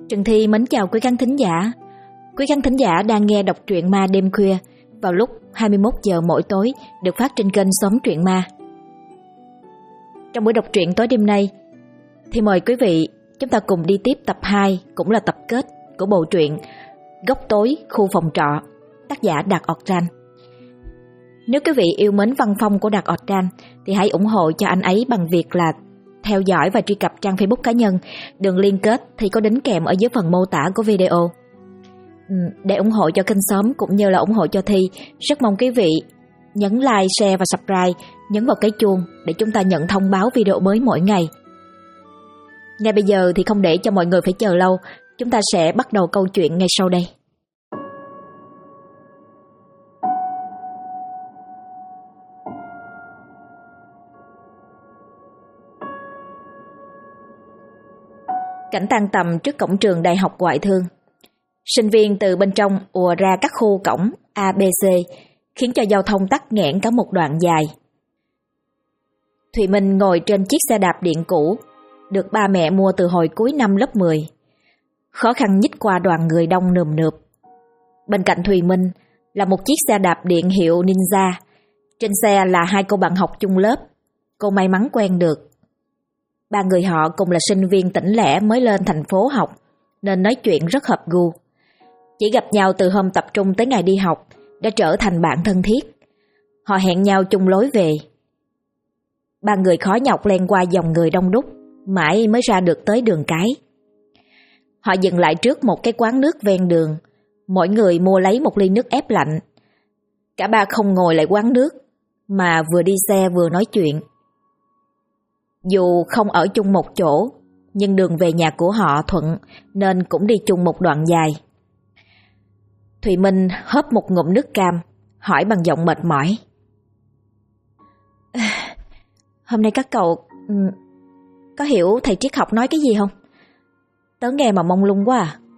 Trần Thi mến chào quý khán thính giả. Quý khán thính giả đang nghe đọc truyện ma đêm khuya vào lúc 21 giờ mỗi tối được phát trên kênh Xóm Truyện Ma. Trong buổi đọc truyện tối đêm nay thì mời quý vị chúng ta cùng đi tiếp tập 2, cũng là tập kết của bộ truyện Góc Tối Khu Phòng Trọ, tác giả Đạt Ortran. Nếu quý vị yêu mến văn phong của Đạt Ortran thì hãy ủng hộ cho anh ấy bằng việc là theo dõi và truy cập trang Facebook cá nhân. Đường liên kết thì có đính kèm ở dưới phần mô tả của video. Để ủng hộ cho kênh Xóm cũng như là ủng hộ cho Thi, rất mong quý vị nhấn like, share và subscribe, nhấn vào cái chuông để chúng ta nhận thông báo video mới mỗi ngày. Ngay bây giờ thì không để cho mọi người phải chờ lâu, chúng ta sẽ bắt đầu câu chuyện ngay sau đây. Cảnh tan tầm trước cổng trường Đại học Ngoại thương. Sinh viên từ bên trong ùa ra các khu cổng A, B, C, khiến cho giao thông tắc nghẽn cả một đoạn dài. Thùy Minh ngồi trên chiếc xe đạp điện cũ, được ba mẹ mua từ hồi cuối năm lớp 10. Khó khăn nhích qua đoàn người đông nườm nượp. Bên cạnh Thùy Minh là một chiếc xe đạp điện hiệu Ninja. Trên xe là hai cô bạn học chung lớp, cô may mắn quen được. Ba người họ cùng là sinh viên tỉnh lẻ mới lên thành phố học, nên nói chuyện rất hợp gu. Chỉ gặp nhau từ hôm tập trung tới ngày đi học đã trở thành bạn thân thiết. Họ hẹn nhau chung lối về. Ba người khó nhọc len qua dòng người đông đúc, mãi mới ra được tới đường cái. Họ dừng lại trước một cái quán nước ven đường, mỗi người mua lấy một ly nước ép lạnh. Cả ba không ngồi lại quán nước, mà vừa đi xe vừa nói chuyện. Dù không ở chung một chỗ, nhưng đường về nhà của họ thuận nên cũng đi chung một đoạn dài. Thùy Minh hớp một ngụm nước cam, hỏi bằng giọng mệt mỏi. Hôm nay các cậu có hiểu thầy triết học nói cái gì không? Tớ nghe mà mông lung quá à.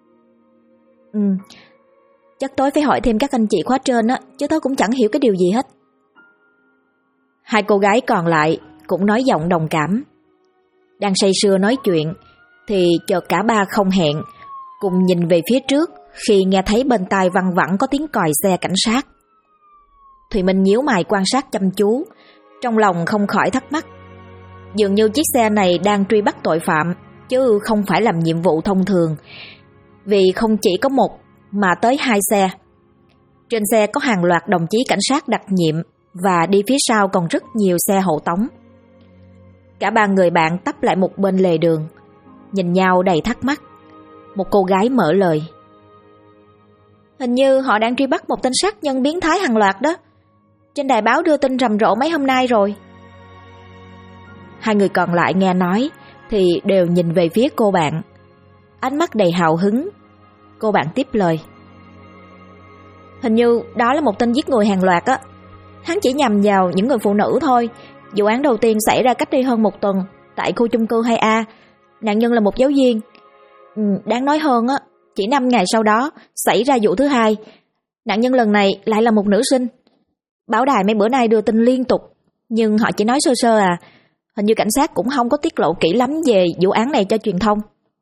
Chắc tối phải hỏi thêm các anh chị khóa trên á, chứ tớ cũng chẳng hiểu cái điều gì hết. Hai cô gái còn lại cũng nói giọng đồng cảm. Đang say sưa nói chuyện thì chợt cả ba không hẹn cùng nhìn về phía trước khi nghe thấy bên tai văng vẳng có tiếng còi xe cảnh sát. Thùy Minh nhíu mày quan sát chăm chú, trong lòng không khỏi thắc mắc. Dường như chiếc xe này đang truy bắt tội phạm, chứ không phải làm nhiệm vụ thông thường, vì không chỉ có một mà tới hai xe. Trên xe có hàng loạt đồng chí cảnh sát đặc nhiệm, và đi phía sau còn rất nhiều xe hộ tống. Cả ba người bạn tấp lại một bên lề đường, nhìn nhau đầy thắc mắc. Một cô gái mở lời. Hình như họ đang truy bắt một tên sát nhân biến thái hàng loạt đó. Trên đài báo đưa tin rầm rộ mấy hôm nay rồi. Hai người còn lại nghe nói thì đều nhìn về phía cô bạn, ánh mắt đầy hào hứng. Cô bạn tiếp lời. Hình như đó là một tên giết người hàng loạt á. Hắn chỉ nhằm vào những người phụ nữ thôi. Vụ án đầu tiên xảy ra cách đây hơn một tuần tại khu chung cư 2A. Nạn nhân là một giáo viên. Đáng nói hơn á, chỉ 5 ngày sau đó xảy ra vụ thứ hai. Nạn nhân lần này lại là một nữ sinh. Báo đài mấy bữa nay đưa tin liên tục, nhưng họ chỉ nói sơ sơ à. Hình như cảnh sát cũng không có tiết lộ kỹ lắm về vụ án này cho truyền thông.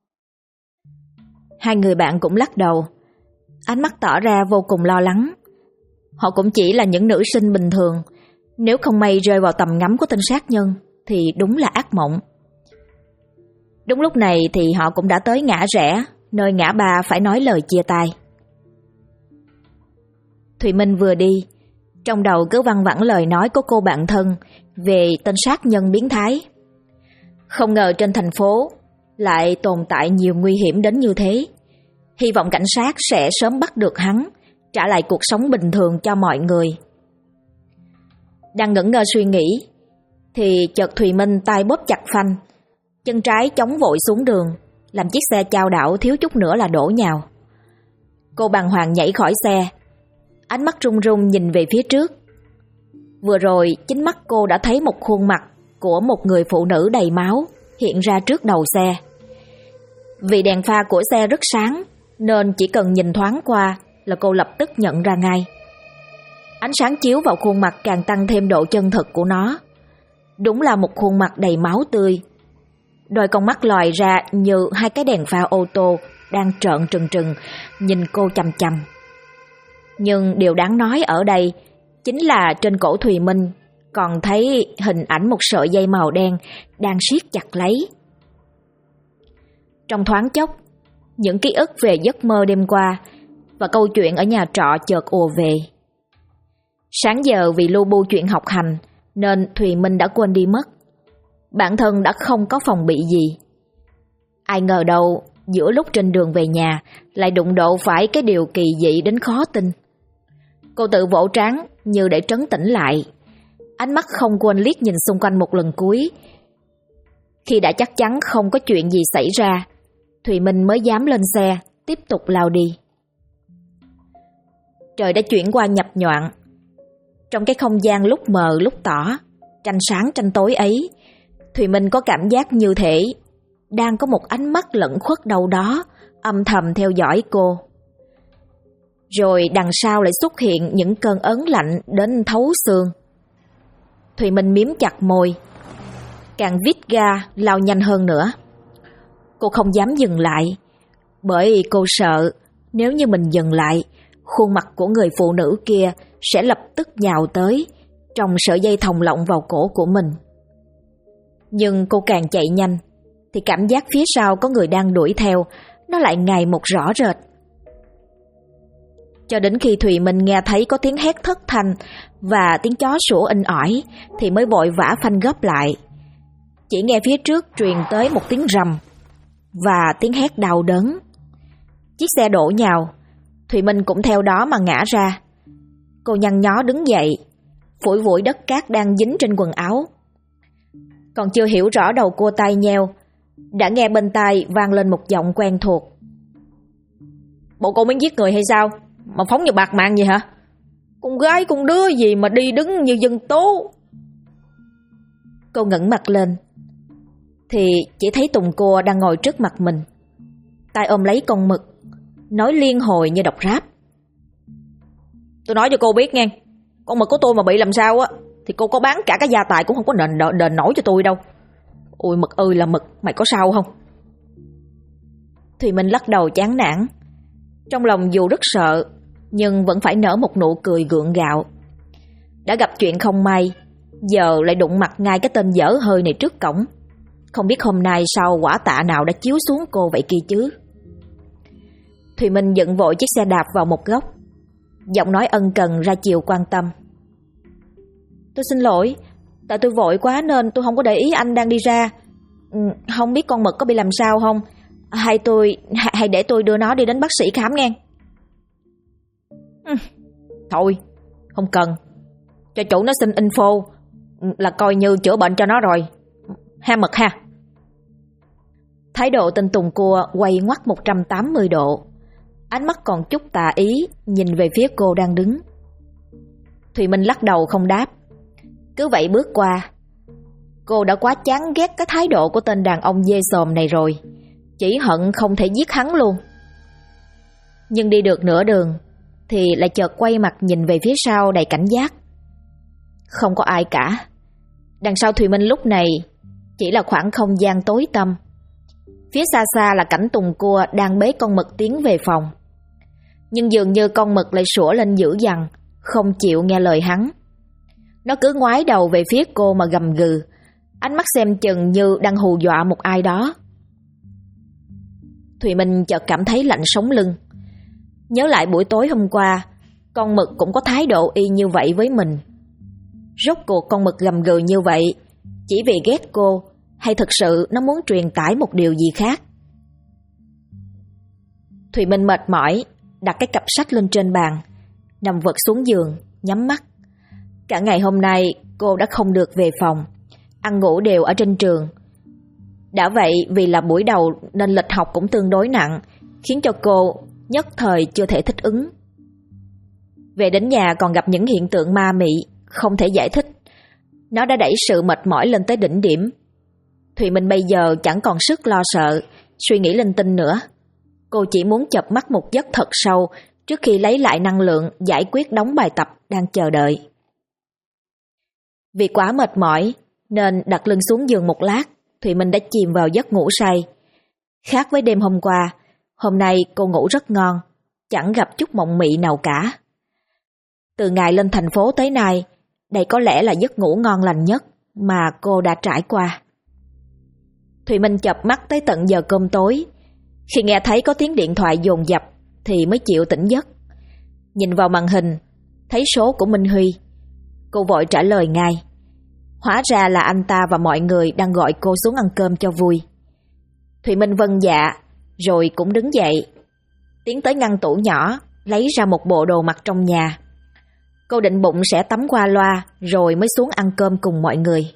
Hai người bạn cũng lắc đầu, ánh mắt tỏ ra vô cùng lo lắng. Họ cũng chỉ là những nữ sinh bình thường, nếu không may rơi vào tầm ngắm của tên sát nhân thì đúng là ác mộng. Đúng lúc này thì họ cũng đã tới ngã rẽ, nơi ngã ba phải nói lời chia tay. Thùy Minh vừa đi, trong đầu cứ văng vẳng lời nói của cô bạn thân về tên sát nhân biến thái. Không ngờ trên thành phố lại tồn tại nhiều nguy hiểm đến như thế. Hy vọng cảnh sát sẽ sớm bắt được hắn, trả lại cuộc sống bình thường cho mọi người. Đang ngẩn ngơ suy nghĩ thì chợt Thùy Minh tay bóp chặt phanh, chân trái chống vội xuống đường, làm chiếc xe chao đảo thiếu chút nữa là đổ nhào. Cô bàng hoàng nhảy khỏi xe, ánh mắt run run nhìn về phía trước. Vừa rồi chính mắt cô đã thấy một khuôn mặt của một người phụ nữ đầy máu hiện ra trước đầu xe. Vì đèn pha của xe rất sáng nên chỉ cần nhìn thoáng qua là cô lập tức nhận ra ngay. Ánh sáng chiếu vào khuôn mặt càng tăng thêm độ chân thực của nó. Đúng là một khuôn mặt đầy máu tươi. đôi con mắt lòi ra như hai cái đèn pha ô tô đang trợn trừng trừng nhìn cô chằm chằm. Nhưng điều đáng nói ở đây chính là trên cổ Thùy Minh còn thấy hình ảnh một sợi dây màu đen đang siết chặt lấy. Trong thoáng chốc, những ký ức về giấc mơ đêm qua và câu chuyện ở nhà trọ chợt ùa về. Sáng giờ vì lu bu chuyện học hành nên Thùy Minh đã quên đi mất. Bản thân đã không có phòng bị gì. Ai ngờ đâu giữa lúc trên đường về nhà lại đụng độ phải cái điều kỳ dị đến khó tin. Cô tự vỗ trán như để trấn tĩnh lại, ánh mắt không quên liếc nhìn xung quanh một lần cuối. Khi đã chắc chắn không có chuyện gì xảy ra, Thùy Minh mới dám lên xe tiếp tục lao đi. Trời đã chuyển qua nhập nhoạng. Trong cái không gian lúc mờ lúc tỏ, tranh sáng tranh tối ấy, Thùy Minh có cảm giác như thể đang có một ánh mắt lẩn khuất đâu đó âm thầm theo dõi cô. Rồi đằng sau lại xuất hiện những cơn ớn lạnh đến thấu xương. Thùy Minh miếm chặt môi, càng vít ga lao nhanh hơn nữa. Cô không dám dừng lại, bởi cô sợ nếu như mình dừng lại, khuôn mặt của người phụ nữ kia sẽ lập tức nhào tới, tròng sợi dây thòng lọng vào cổ của mình. Nhưng cô càng chạy nhanh thì cảm giác phía sau có người đang đuổi theo nó lại ngày một rõ rệt. Cho đến khi Thùy Minh nghe thấy có tiếng hét thất thanh và tiếng chó sủa inh ỏi thì mới vội vã phanh gấp lại. Chỉ nghe phía trước truyền tới một tiếng rầm và tiếng hét đau đớn. Chiếc xe đổ nhào, Thùy Minh cũng theo đó mà ngã ra. Cô nhăn nhó đứng dậy, phủi vụi đất cát đang dính trên quần áo. Còn chưa hiểu rõ đầu cô tai nheo, đã nghe bên tai vang lên một giọng quen thuộc. Bộ cô muốn giết người hay sao mà phóng như bạc mạng vậy hả? Con gái con đứa gì mà đi đứng như dân tố? Cô ngẩng mặt lên thì chỉ thấy Tùng Cua đang ngồi trước mặt mình, tay ôm lấy con mực, nói liên hồi như đọc rap. Tôi nói cho cô biết nghe, con mực của tôi mà bị làm sao á thì cô có bán cả cái gia tài cũng không có đền nổi cho tôi đâu. Ôi mực ơi là mực, mày có sao không? Thùy Minh lắc đầu chán nản. Trong lòng dù rất sợ nhưng vẫn phải nở một nụ cười gượng gạo. Đã gặp chuyện không may, giờ lại đụng mặt ngay cái tên dở hơi này trước cổng. Không biết hôm nay sau quả tạ nào đã chiếu xuống cô vậy kia chứ. Thùy Minh dựng vội chiếc xe đạp vào một góc, giọng nói ân cần ra chiều quan tâm. Tôi xin lỗi, tại tôi vội quá nên tôi không có để ý anh đang đi ra. Không biết con mực có bị làm sao không? Hay để tôi đưa nó đi đến bác sĩ khám nghe. Thôi, không cần. Cho chủ nó xin info là coi như chữa bệnh cho nó rồi. Ha mực ha. Thái độ tên Tùng Cua quay ngoắt 180 độ, ánh mắt còn chút tà ý nhìn về phía cô đang đứng. Thùy Minh lắc đầu không đáp, cứ vậy bước qua. Cô đã quá chán ghét cái thái độ của tên đàn ông dê xồm này rồi, chỉ hận không thể giết hắn luôn. Nhưng đi được nửa đường thì lại chợt quay mặt nhìn về phía sau đầy cảnh giác. Không có ai cả. Đằng sau Thùy Minh lúc này chỉ là khoảng không gian tối tăm. Phía xa xa là cảnh Tùng Cua đang bế con mực tiến về phòng. Nhưng dường như con mực lại sủa lên dữ dằn, không chịu nghe lời hắn. Nó cứ ngoái đầu về phía cô mà gầm gừ, ánh mắt xem chừng như đang hù dọa một ai đó. Thùy Minh chợt cảm thấy lạnh sống lưng. Nhớ lại buổi tối hôm qua, con mực cũng có thái độ y như vậy với mình. Rốt cuộc con mực gầm gừ như vậy chỉ vì ghét cô, hay thực sự nó muốn truyền tải một điều gì khác? Thùy Minh mệt mỏi, đặt cái cặp sách lên trên bàn, nằm vật xuống giường, nhắm mắt. Cả ngày hôm nay cô đã không được về phòng, ăn ngủ đều ở trên trường. Đã vậy vì là buổi đầu nên lịch học cũng tương đối nặng, khiến cho cô nhất thời chưa thể thích ứng. Về đến nhà còn gặp những hiện tượng ma mị không thể giải thích. Nó đã đẩy sự mệt mỏi lên tới đỉnh điểm. Thùy Minh bây giờ chẳng còn sức lo sợ, suy nghĩ linh tinh nữa. Cô chỉ muốn chợp mắt một giấc thật sâu trước khi lấy lại năng lượng giải quyết đống bài tập đang chờ đợi. Vì quá mệt mỏi nên đặt lưng xuống giường một lát, Thùy Minh đã chìm vào giấc ngủ say. Khác với đêm hôm qua, hôm nay cô ngủ rất ngon, chẳng gặp chút mộng mị nào cả. Từ ngày lên thành phố tới nay, đây có lẽ là giấc ngủ ngon lành nhất mà cô đã trải qua. Thùy Minh chợp mắt tới tận giờ cơm tối. Khi nghe thấy có tiếng điện thoại dồn dập thì mới chịu tỉnh giấc. Nhìn vào màn hình, thấy số của Minh Huy. Cô vội trả lời ngay. Hóa ra là anh ta và mọi người đang gọi cô xuống ăn cơm cho vui. Thùy Minh vâng dạ, rồi cũng đứng dậy, tiến tới ngăn tủ nhỏ, lấy ra một bộ đồ mặc trong nhà. Cô định bụng sẽ tắm qua loa rồi mới xuống ăn cơm cùng mọi người.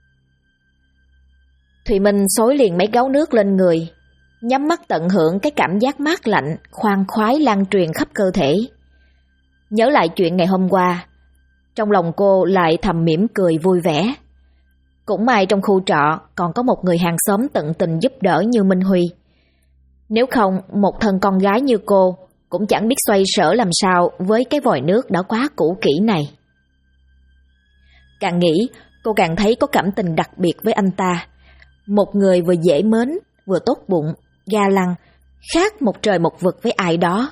Thùy Minh xối liền mấy gáo nước lên người, nhắm mắt tận hưởng cái cảm giác mát lạnh, khoan khoái lan truyền khắp cơ thể. Nhớ lại chuyện ngày hôm qua, trong lòng cô lại thầm mỉm cười vui vẻ. Cũng may trong khu trọ còn có một người hàng xóm tận tình giúp đỡ như Minh Huy. Nếu không, một thân con gái như cô cũng chẳng biết xoay sở làm sao với cái vòi nước đã quá cũ kỹ này. Càng nghĩ, cô càng thấy có cảm tình đặc biệt với anh ta. Một người vừa dễ mến, vừa tốt bụng, ga lăng, khác một trời một vực với ai đó.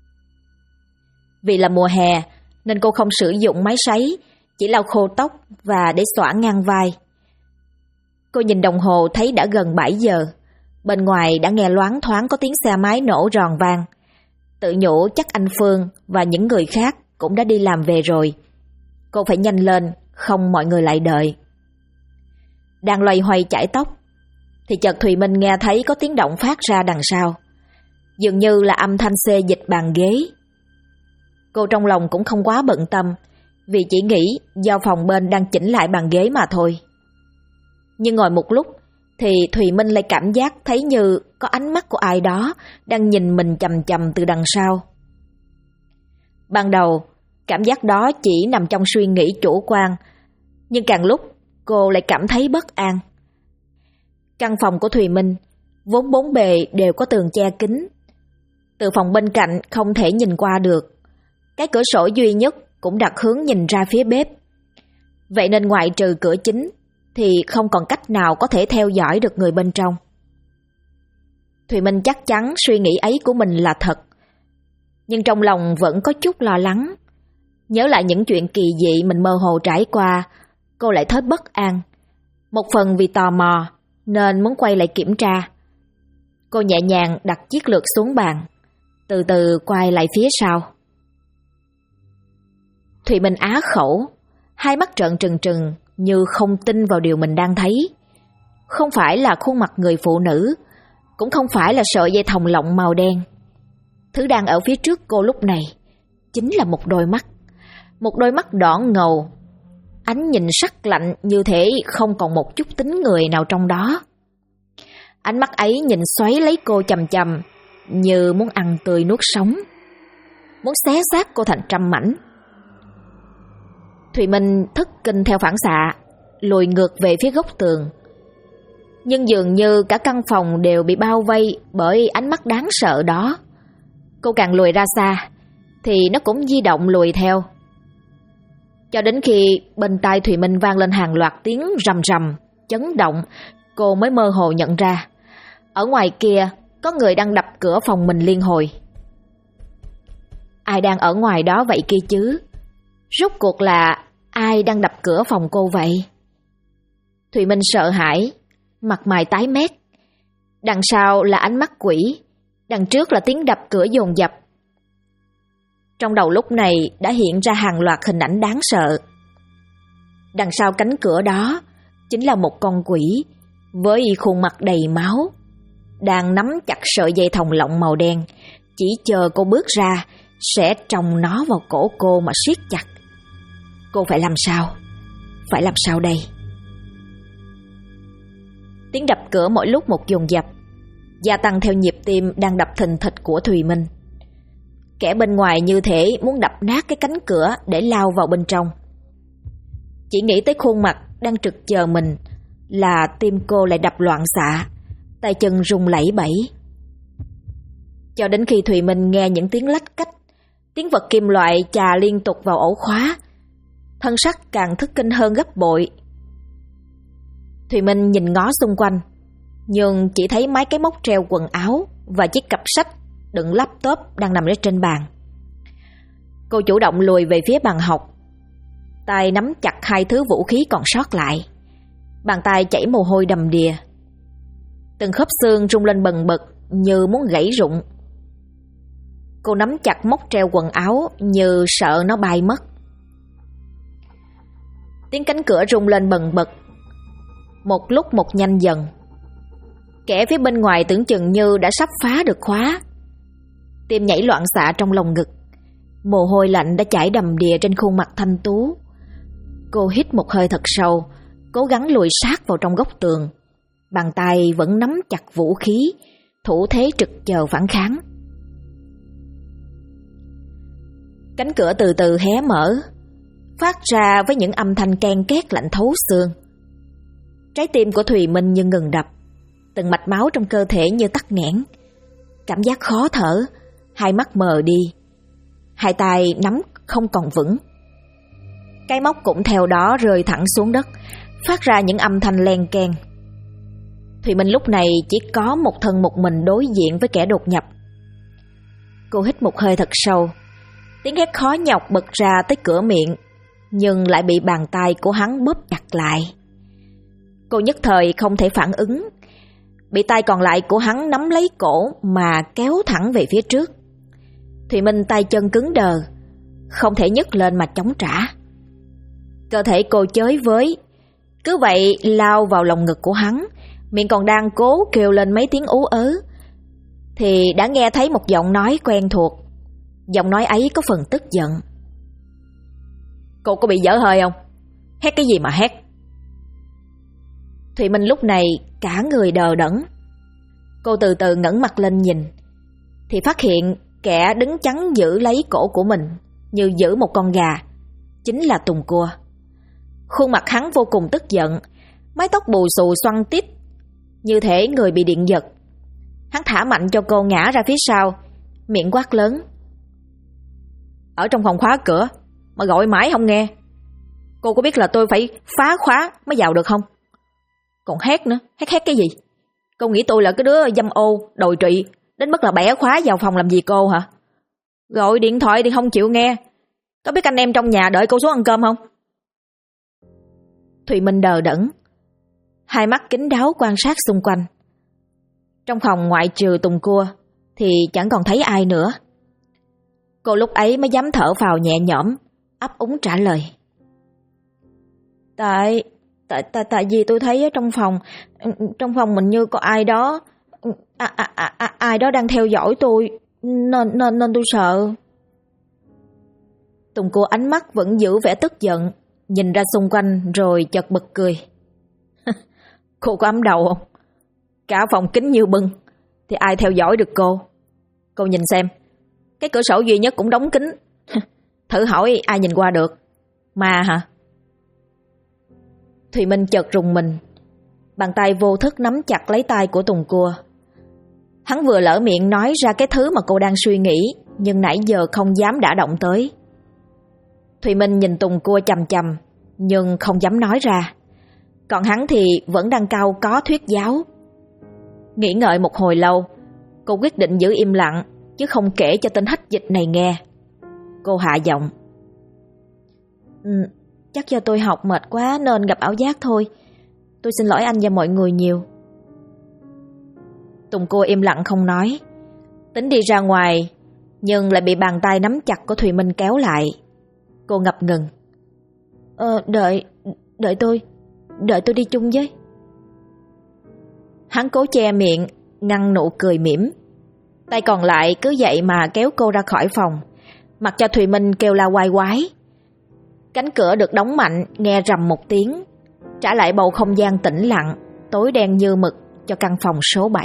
Vì là mùa hè nên cô không sử dụng máy sấy, chỉ lau khô tóc và để xõa ngang vai. Cô nhìn đồng hồ thấy đã gần 7 giờ. Bên ngoài đã nghe loáng thoáng có tiếng xe máy nổ ròn vang. Tự nhủ chắc anh Phương và những người khác cũng đã đi làm về rồi. Cô phải nhanh lên, không mọi người lại đợi. Đang loay hoay chải tóc thì chợt Thùy Minh nghe thấy có tiếng động phát ra đằng sau. Dường như là âm thanh xê dịch bàn ghế. Cô trong lòng cũng không quá bận tâm, vì chỉ nghĩ do phòng bên đang chỉnh lại bàn ghế mà thôi. Nhưng ngồi một lúc thì Thùy Minh lại cảm giác thấy như có ánh mắt của ai đó đang nhìn mình chằm chằm từ đằng sau. Ban đầu, cảm giác đó chỉ nằm trong suy nghĩ chủ quan, nhưng càng lúc cô lại cảm thấy bất an. Căn phòng của Thùy Minh vốn bốn bề đều có tường che kín. Từ phòng bên cạnh không thể nhìn qua được. Cái cửa sổ duy nhất cũng đặt hướng nhìn ra phía bếp. Vậy nên ngoại trừ cửa chính thì không còn cách nào có thể theo dõi được người bên trong. Thùy Minh chắc chắn suy nghĩ ấy của mình là thật, nhưng trong lòng vẫn có chút lo lắng. Nhớ lại những chuyện kỳ dị mình mơ hồ trải qua, cô lại thấy bất an. Một phần vì tò mò nên muốn quay lại kiểm tra. Cô nhẹ nhàng đặt chiếc lược xuống bàn, từ từ quay lại phía sau. Thùy Minh á khẩu, hai mắt trợn trừng trừng như không tin vào điều mình đang thấy. Không phải là khuôn mặt người phụ nữ, cũng không phải là sợi dây thòng lọng màu đen. Thứ đang ở phía trước cô lúc này chính là một đôi mắt. Một đôi mắt đỏ ngầu, ánh nhìn sắc lạnh như thể không còn một chút tính người nào trong đó. Ánh mắt ấy nhìn xoáy lấy cô chằm chằm, như muốn ăn tươi nuốt sống, muốn xé xác cô thành trăm mảnh. Thùy Minh thất kinh theo phản xạ, lùi ngược về phía góc tường. Nhưng dường như cả căn phòng đều bị bao vây bởi ánh mắt đáng sợ đó. Cô càng lùi ra xa thì nó cũng di động lùi theo. Cho đến khi bên tai Thùy Minh vang lên hàng loạt tiếng rầm rầm, chấn động, cô mới mơ hồ nhận ra ở ngoài kia có người đang đập cửa phòng mình liên hồi. Ai đang ở ngoài đó vậy kia chứ? Rốt cuộc là ai đang đập cửa phòng cô vậy? Thùy Minh sợ hãi, mặt mày tái mét. Đằng sau là ánh mắt quỷ, đằng trước là tiếng đập cửa dồn dập. Trong đầu lúc này đã hiện ra hàng loạt hình ảnh đáng sợ. Đằng sau cánh cửa đó chính là một con quỷ với khuôn mặt đầy máu, đang nắm chặt sợi dây thòng lọng màu đen, chỉ chờ cô bước ra sẽ tròng nó vào cổ cô mà siết chặt. Cô phải làm sao? Phải làm sao đây? Tiếng đập cửa mỗi lúc một dồn dập, gia tăng theo nhịp tim đang đập thình thịch của Thùy Minh. Kẻ bên ngoài như thể muốn đập nát cái cánh cửa để lao vào bên trong. Chỉ nghĩ tới khuôn mặt đang trực chờ mình là tim cô lại đập loạn xạ, tay chân run lẩy bẩy. Cho đến khi Thùy Minh nghe những tiếng lách cách, tiếng vật kim loại chà liên tục vào ổ khóa, thân sắc càng thất kinh hơn gấp bội. Thùy Minh nhìn ngó xung quanh, nhưng chỉ thấy mấy cái móc treo quần áo và chiếc cặp sách đựng laptop đang nằm ở trên bàn. Cô chủ động lùi về phía bàn học, tay nắm chặt hai thứ vũ khí còn sót lại. Bàn tay chảy mồ hôi đầm đìa, từng khớp xương rung lên bần bật như muốn gãy rụng. Cô nắm chặt móc treo quần áo như sợ nó bay mất. Tiếng cánh cửa rung lên bần bật, một lúc một nhanh dần. Kẻ phía bên ngoài tưởng chừng như đã sắp phá được khóa. Tim nhảy loạn xạ trong lồng ngực, mồ hôi lạnh đã chảy đầm đìa trên khuôn mặt thanh tú. Cô hít một hơi thật sâu, cố gắng lùi sát vào trong góc tường. Bàn tay vẫn nắm chặt vũ khí, thủ thế trực chờ phản kháng. Cánh cửa từ từ hé mở, phát ra với những âm thanh ken két lạnh thấu xương. Trái tim của Thùy Minh như ngừng đập, từng mạch máu trong cơ thể như tắc nghẽn. Cảm giác khó thở, hai mắt mờ đi, hai tay nắm không còn vững. Cái móc cũng theo đó rơi thẳng xuống đất, phát ra những âm thanh len keng. Thùy Minh lúc này chỉ có một thân một mình đối diện với kẻ đột nhập. Cô hít một hơi thật sâu, tiếng hét khó nhọc bật ra tới cửa miệng, nhưng lại bị bàn tay của hắn bóp chặt lại. Cô nhất thời không thể phản ứng, bị tay còn lại của hắn nắm lấy cổ mà kéo thẳng về phía trước. Thùy Minh tay chân cứng đờ, không thể nhấc lên mà chống trả. Cơ thể cô chới với, cứ vậy lao vào lòng ngực của hắn, miệng còn đang cố kêu lên mấy tiếng ú ớ, thì đã nghe thấy một giọng nói quen thuộc. Giọng nói ấy có phần tức giận. Cô có bị dở hơi không? Hét cái gì mà hét? Thùy Minh lúc này cả người đờ đẫn. Cô từ từ ngẩng mặt lên nhìn, thì phát hiện kẻ đứng chắn giữ lấy cổ của mình như giữ một con gà chính là Tùng Cua. Khuôn mặt hắn vô cùng tức giận, mái tóc bù xù xoăn tít, như thể người bị điện giật. Hắn thả mạnh cho cô ngã ra phía sau, miệng quát lớn. Ở trong phòng khóa cửa mà gọi mãi không nghe. Cô có biết là tôi phải phá khóa mới vào được không? Còn hét nữa, hét cái gì? Cô nghĩ tôi là cái đứa dâm ô, đồi trụy, đến mức là bẻ khóa vào phòng làm gì cô hả? Gọi điện thoại thì không chịu nghe. Có biết anh em trong nhà đợi cô xuống ăn cơm không? Thùy Minh đờ đẫn, hai mắt kín đáo quan sát xung quanh. Trong phòng ngoại trừ Tùng Cua thì chẳng còn thấy ai nữa. Cô lúc ấy mới dám thở phào nhẹ nhõm, ấp úng trả lời. Tại vì tôi thấy ở trong phòng mình như có ai đó, ai đó đang theo dõi tôi, nên tôi sợ. Tùng Cua ánh mắt vẫn giữ vẻ tức giận, nhìn ra xung quanh rồi chợt bật cười. Cô có ấm đầu không? Cả phòng kín như bưng thì ai theo dõi được cô? Cô nhìn xem, cái cửa sổ duy nhất cũng đóng kín. Thử hỏi ai nhìn qua được? Ma hả? Thùy Minh chợt rùng mình, bàn tay vô thức nắm chặt lấy tay của Tùng Cua. Hắn vừa lỡ miệng nói ra cái thứ mà cô đang suy nghĩ, nhưng nãy giờ không dám đả động tới. Thùy Minh nhìn Tùng Cua chằm chằm, nhưng không dám nói ra. Còn hắn thì vẫn đang cau có thuyết giáo. Nghĩ ngợi một hồi lâu, cô quyết định giữ im lặng, chứ không kể cho tên hách dịch này nghe. Cô hạ giọng. Chắc do tôi học mệt quá nên gặp ảo giác thôi. Tôi xin lỗi anh và mọi người nhiều. Tùng Cua im lặng không nói, tính đi ra ngoài, nhưng lại bị bàn tay nắm chặt của Thùy Minh kéo lại. Cô ngập ngừng. Đợi tôi đi chung với. Hắn cố che miệng, ngăn nụ cười mỉm. Tay còn lại cứ vậy mà kéo cô ra khỏi phòng, mặc cho Thùy Minh kêu la oai oái. Cánh cửa được đóng mạnh, nghe rầm một tiếng, trả lại bầu không gian tĩnh lặng, tối đen như mực cho căn phòng số 7.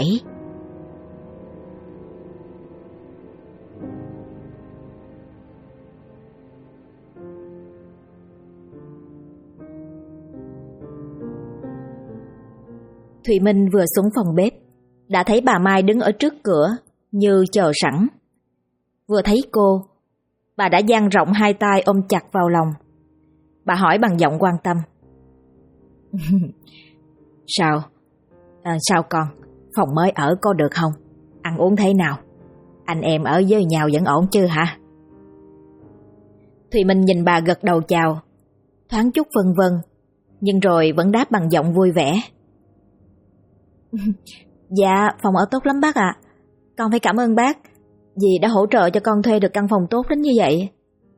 Thùy Minh vừa xuống phòng bếp, đã thấy bà Mai đứng ở trước cửa như chờ sẵn. Vừa thấy cô, bà đã dang rộng hai tay ôm chặt vào lòng. Bà hỏi bằng giọng quan tâm. Sao? Sao con? Phòng mới ở có được không? Ăn uống thế nào? Anh em ở với nhau vẫn ổn chứ hả? Thùy Minh nhìn bà gật đầu chào, thoáng chút vân vân, nhưng rồi vẫn đáp bằng giọng vui vẻ. Dạ, phòng ở tốt lắm bác ạ. Con phải cảm ơn bác vì đã hỗ trợ cho con thuê được căn phòng tốt đến như vậy.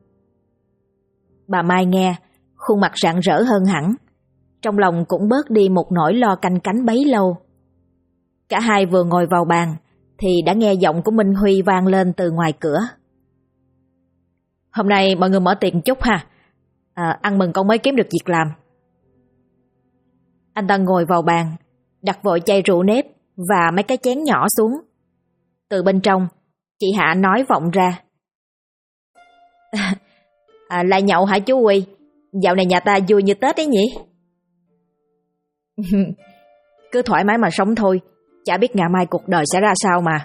Bà Mai nghe, khuôn mặt rạng rỡ hơn hẳn, trong lòng cũng bớt đi một nỗi lo canh cánh bấy lâu. Cả hai vừa ngồi vào bàn thì đã nghe giọng của Minh Huy vang lên từ ngoài cửa. Hôm nay mọi người mở tiệc chút ha. Ăn mừng con mới kiếm được việc làm. Anh ta ngồi vào bàn, đặt vội chai rượu nếp và mấy cái chén nhỏ xuống. Từ bên trong, chị Hạ nói vọng ra. Lại nhậu hả chú Huy? Dạo này nhà ta vui như Tết ấy nhỉ? Cứ thoải mái mà sống thôi, chả biết ngày mai cuộc đời sẽ ra sao mà.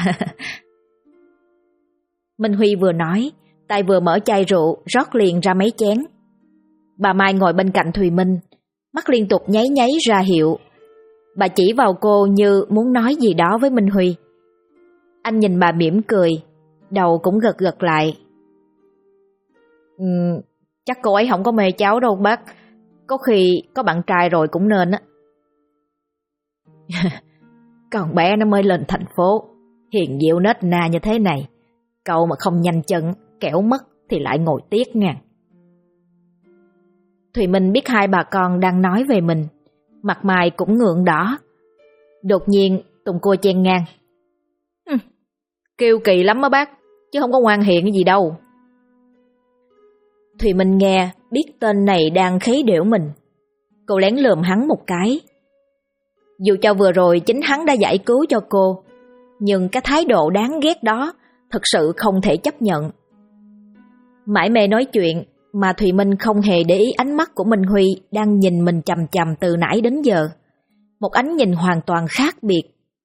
Minh Huy vừa nói, tay vừa mở chai rượu rót liền ra mấy chén. Bà Mai ngồi bên cạnh Thùy Minh, mắt liên tục nháy nháy ra hiệu. Bà chỉ vào cô như muốn nói gì đó với Minh Huy. Anh nhìn bà mỉm cười, đầu cũng gật gật lại. Chắc cô ấy không có mê cháu đâu bác. Có khi có bạn trai rồi cũng nên á. Con bé nó mới lên thành phố, hiền diệu nết na như thế này, cậu mà không nhanh chân kẻo mất thì lại ngồi tiếc nha. Thùy Minh biết hai bà con đang nói về mình, mặt mày cũng ngượng đỏ. Đột nhiên Tùng Cua chen ngang. Kiêu kỳ lắm á bác, chứ không có ngoan hiền gì đâu. Thùy Minh nghe biết tên này đang khấy đểu mình, cô lén lườm hắn một cái. Dù cho vừa rồi chính hắn đã giải cứu cho cô, nhưng cái thái độ đáng ghét đó thật sự không thể chấp nhận. Mãi mê nói chuyện mà Thùy Minh không hề để ý ánh mắt của Minh Huy đang nhìn mình chằm chằm từ nãy đến giờ. Một ánh nhìn hoàn toàn khác biệt.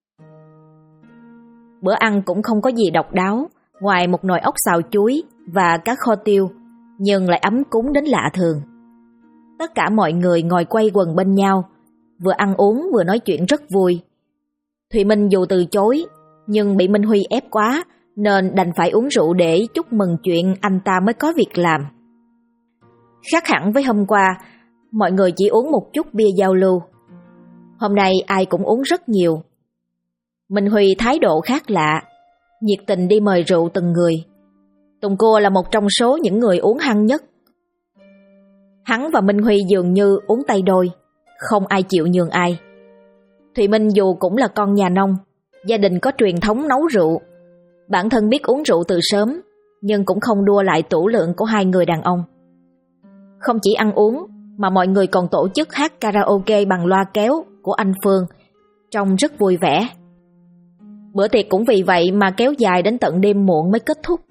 Bữa ăn cũng không có gì độc đáo, ngoài một nồi ốc xào chuối và cá kho tiêu, nhưng lại ấm cúng đến lạ thường. Tất cả mọi người ngồi quay quần bên nhau, vừa ăn uống vừa nói chuyện rất vui. Thùy Minh dù từ chối, nhưng bị Minh Huy ép quá, nên đành phải uống rượu để chúc mừng chuyện anh ta mới có việc làm. Khác hẳn với hôm qua, mọi người chỉ uống một chút bia giao lưu. Hôm nay ai cũng uống rất nhiều. Minh Huy thái độ khác lạ, nhiệt tình đi mời rượu từng người. Tùng Cua là một trong số những người uống hăng nhất. Hắn và Minh Huy dường như uống tay đôi, không ai chịu nhường ai. Thùy Minh dù cũng là con nhà nông, gia đình có truyền thống nấu rượu, bản thân biết uống rượu từ sớm, nhưng cũng không đua lại tủ lượng của hai người đàn ông. Không chỉ ăn uống, mà mọi người còn tổ chức hát karaoke bằng loa kéo của anh Phương, trông rất vui vẻ. Bữa tiệc cũng vì vậy mà kéo dài đến tận đêm muộn mới kết thúc.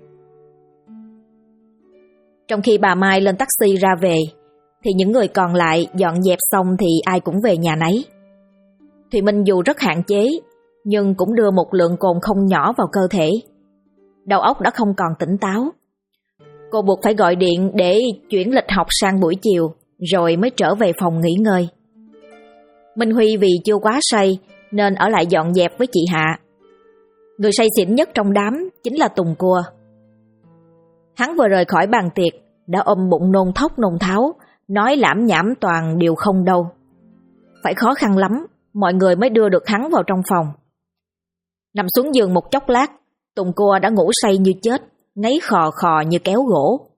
Trong khi bà Mai lên taxi ra về, thì những người còn lại dọn dẹp xong thì ai cũng về nhà nấy. Thùy Minh dù rất hạn chế, nhưng cũng đưa một lượng cồn không nhỏ vào cơ thể. Đầu óc đã không còn tỉnh táo. Cô buộc phải gọi điện để chuyển lịch học sang buổi chiều, rồi mới trở về phòng nghỉ ngơi. Minh Huy vì chưa quá say nên ở lại dọn dẹp với chị Hạ. Người say xỉn nhất trong đám chính là Tùng Cua. Hắn vừa rời khỏi bàn tiệc đã ôm bụng nôn thốc nôn tháo, nói lảm nhảm toàn điều không đâu. Phải khó khăn lắm mọi người mới đưa được hắn vào trong phòng. Nằm xuống giường một chốc lát, Tùng Cua đã ngủ say như chết, ngáy khò khò như kéo gỗ.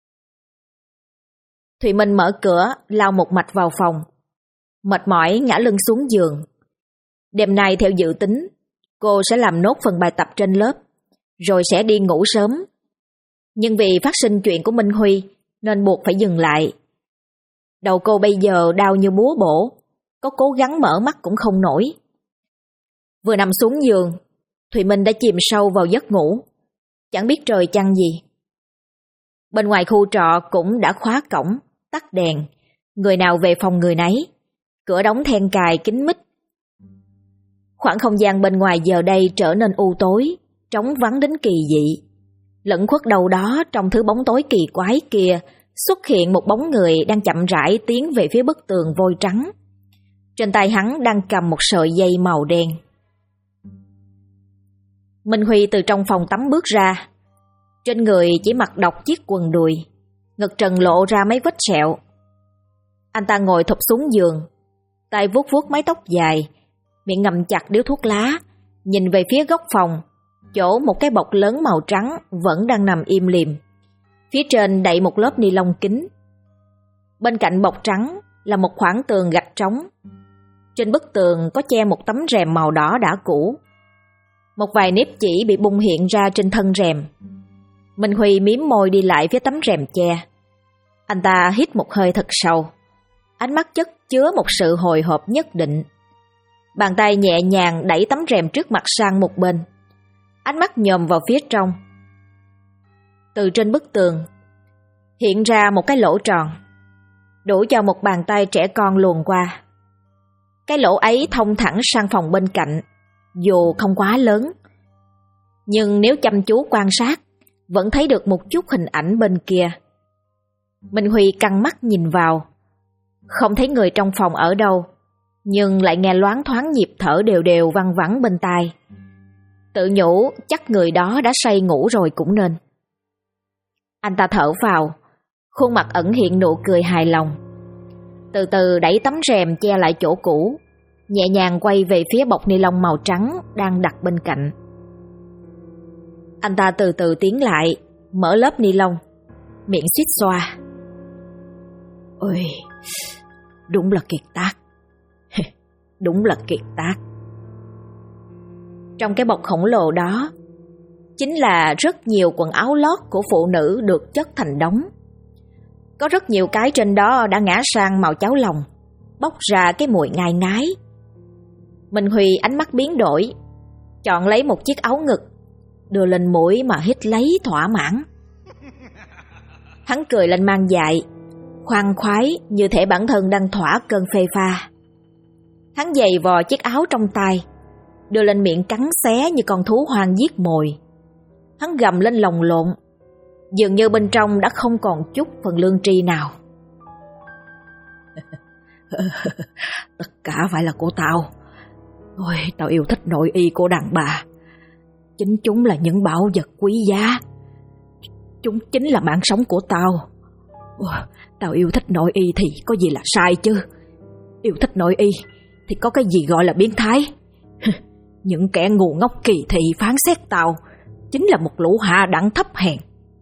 Thùy Minh mở cửa lao một mạch vào phòng, mệt mỏi ngã lưng xuống giường. Đêm nay theo dự tính, cô sẽ làm nốt phần bài tập trên lớp, rồi sẽ đi ngủ sớm. Nhưng vì phát sinh chuyện của Minh Huy nên buộc phải dừng lại. Đầu cô bây giờ đau như búa bổ, có cố gắng mở mắt cũng không nổi. Vừa nằm xuống giường, Thùy Minh đã chìm sâu vào giấc ngủ, chẳng biết trời chăng gì. Bên ngoài khu trọ cũng đã khóa cổng, tắt đèn, người nào về phòng người nấy, cửa đóng then cài kín mít. Khoảng không gian bên ngoài giờ đây trở nên u tối, trống vắng đến kỳ dị. Lẫn khuất đâu đó trong thứ bóng tối kỳ quái kia xuất hiện một bóng người đang chậm rãi tiến về phía bức tường vôi trắng. Trên tay hắn đang cầm một sợi dây màu đen. Minh Huy từ trong phòng tắm bước ra. Trên người chỉ mặc độc chiếc quần đùi, ngực trần lộ ra mấy vết sẹo. Anh ta ngồi thụp xuống giường, tay vuốt vuốt mái tóc dài, miệng ngậm chặt điếu thuốc lá, nhìn về phía góc phòng, chỗ một cái bọc lớn màu trắng vẫn đang nằm im lìm. Phía trên đậy một lớp ni lông kín. Bên cạnh bọc trắng là một khoảng tường gạch trống. Trên bức tường có che một tấm rèm màu đỏ đã cũ. Một vài nếp chỉ bị bung hiện ra trên thân rèm. Minh Huy mím môi đi lại phía tấm rèm che. Anh ta hít một hơi thật sâu, ánh mắt chất chứa một sự hồi hộp nhất định. Bàn tay nhẹ nhàng đẩy tấm rèm trước mặt sang một bên, ánh mắt nhòm vào phía trong. Từ trên bức tường hiện ra một cái lỗ tròn, đủ cho một bàn tay trẻ con luồn qua. Cái lỗ ấy thông thẳng sang phòng bên cạnh, dù không quá lớn, nhưng nếu chăm chú quan sát vẫn thấy được một chút hình ảnh bên kia. Minh Huy căng mắt nhìn vào, không thấy người trong phòng ở đâu, nhưng lại nghe loáng thoáng nhịp thở đều đều văng vẳng bên tai. Tự nhủ chắc người đó đã say ngủ rồi cũng nên. Anh ta thở vào, khuôn mặt ẩn hiện nụ cười hài lòng. Từ từ đẩy tấm rèm che lại chỗ cũ, nhẹ nhàng quay về phía bọc ni lông màu trắng đang đặt bên cạnh. Anh ta từ từ tiến lại, mở lớp ni lông, miệng suýt xoa. Ôi, đúng là kiệt tác. Đúng là kiệt tác. Trong cái bọc khổng lồ đó chính là rất nhiều quần áo lót của phụ nữ được chất thành đống. Có rất nhiều cái trên đó đã ngã sang màu cháo lòng, bốc ra cái mùi ngai ngái. Minh Huy ánh mắt biến đổi, chọn lấy một chiếc áo ngực, đưa lên mũi mà hít lấy thỏa mãn. Hắn cười lên mang dại, khoan khoái như thể bản thân đang thỏa cơn phê pha. Hắn giày vò chiếc áo trong tay, đưa lên miệng cắn xé như con thú hoang giết mồi. Hắn gầm lên lồng lộn, dường như bên trong đã không còn chút phần lương tri nào. Tất cả phải là của tao. Ôi, tao yêu thích nội y của đàn bà. Chính chúng là những bảo vật quý giá. Chúng chính là mạng sống của tao. Tao yêu thích nội y thì có gì là sai chứ. Yêu thích nội y thì có cái gì gọi là biến thái. Những kẻ ngu ngốc kỳ thị phán xét tao chính là một lũ hạ đẳng thấp hèn.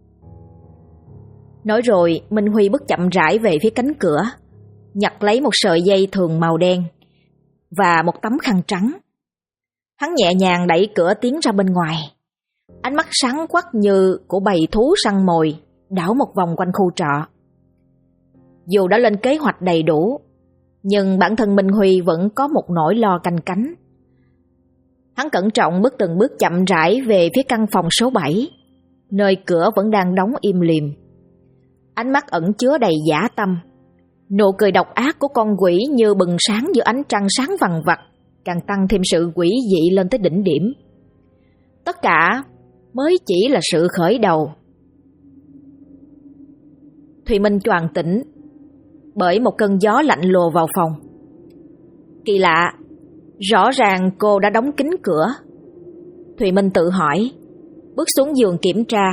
Nói rồi Minh Huy bước chậm rãi về phía cánh cửa, nhặt lấy một sợi dây thừng màu đen và một tấm khăn trắng. Hắn nhẹ nhàng đẩy cửa tiến ra bên ngoài. Ánh mắt sáng quắc như của bầy thú săn mồi đảo một vòng quanh khu trọ. Dù đã lên kế hoạch đầy đủ, nhưng bản thân Minh Huy vẫn có một nỗi lo canh cánh. Hắn cẩn trọng bước từng bước chậm rãi về phía căn phòng số 7, nơi cửa vẫn đang đóng im lìm. Ánh mắt ẩn chứa đầy dã tâm. Nụ cười độc ác của con quỷ như bừng sáng giữa ánh trăng sáng vằng vặc, càng tăng thêm sự quỷ dị lên tới đỉnh điểm. Tất cả mới chỉ là sự khởi đầu. Thùy Minh choàng tỉnh bởi một cơn gió lạnh lùa vào phòng. Kỳ lạ, rõ ràng cô đã đóng kín cửa. Thùy Minh tự hỏi, bước xuống giường kiểm tra.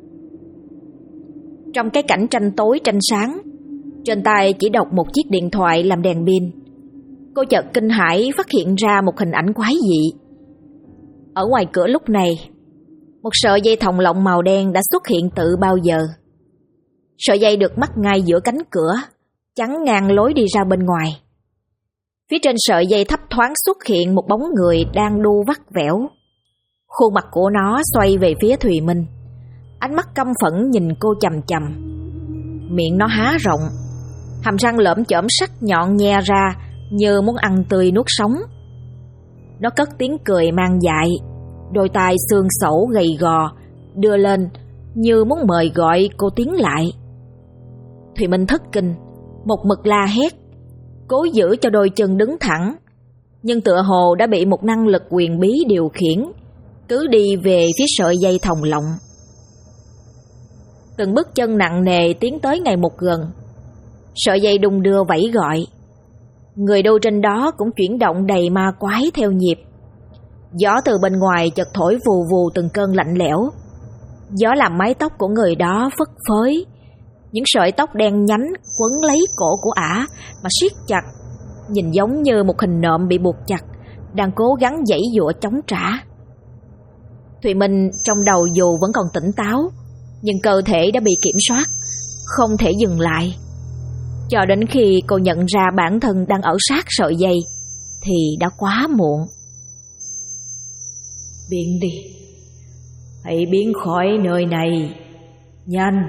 Trong cái cảnh tranh tối tranh sáng, trên tay chỉ đọc một chiếc điện thoại làm đèn pin. Cô chợt kinh hãi phát hiện ra một hình ảnh quái dị. Ở ngoài cửa lúc này, một sợi dây thòng lọng màu đen đã xuất hiện từ bao giờ. Sợi dây được mắc ngay giữa cánh cửa, chắn ngang lối đi ra bên ngoài. Phía trên sợi dây thấp thoáng xuất hiện một bóng người đang đu vắt vẻo. Khuôn mặt của nó xoay về phía Thùy Minh, ánh mắt căm phẫn nhìn cô chằm chằm. Miệng nó há rộng, hàm răng lởm chởm sắc nhọn nhe ra như muốn ăn tươi nuốt sống. Nó cất tiếng cười mang dại, đôi tai xương xẩu gầy gò đưa lên như muốn mời gọi cô tiến lại. Thùy Minh thất kinh, một mực la hét, cố giữ cho đôi chân đứng thẳng, nhưng tựa hồ đã bị một năng lực quyền bí điều khiển, cứ đi về phía sợi dây thòng lọng. Từng bước chân nặng nề tiến tới ngày một gần. Sợi dây đung đưa vẫy gọi. Người đu trên đó cũng chuyển động đầy ma quái theo nhịp. Gió từ bên ngoài chợt thổi vù vù từng cơn lạnh lẽo. Gió làm mái tóc của người đó phất phới. Những sợi tóc đen nhánh quấn lấy cổ của ả mà siết chặt, nhìn giống như một hình nộm bị buộc chặt, đang cố gắng giãy giụa chống trả. Thùy Minh trong đầu dù vẫn còn tỉnh táo, nhưng cơ thể đã bị kiểm soát, không thể dừng lại. Cho đến khi cô nhận ra bản thân đang ở sát sợi dây thì đã quá muộn. Biến đi, hãy biến khỏi nơi này, nhanh.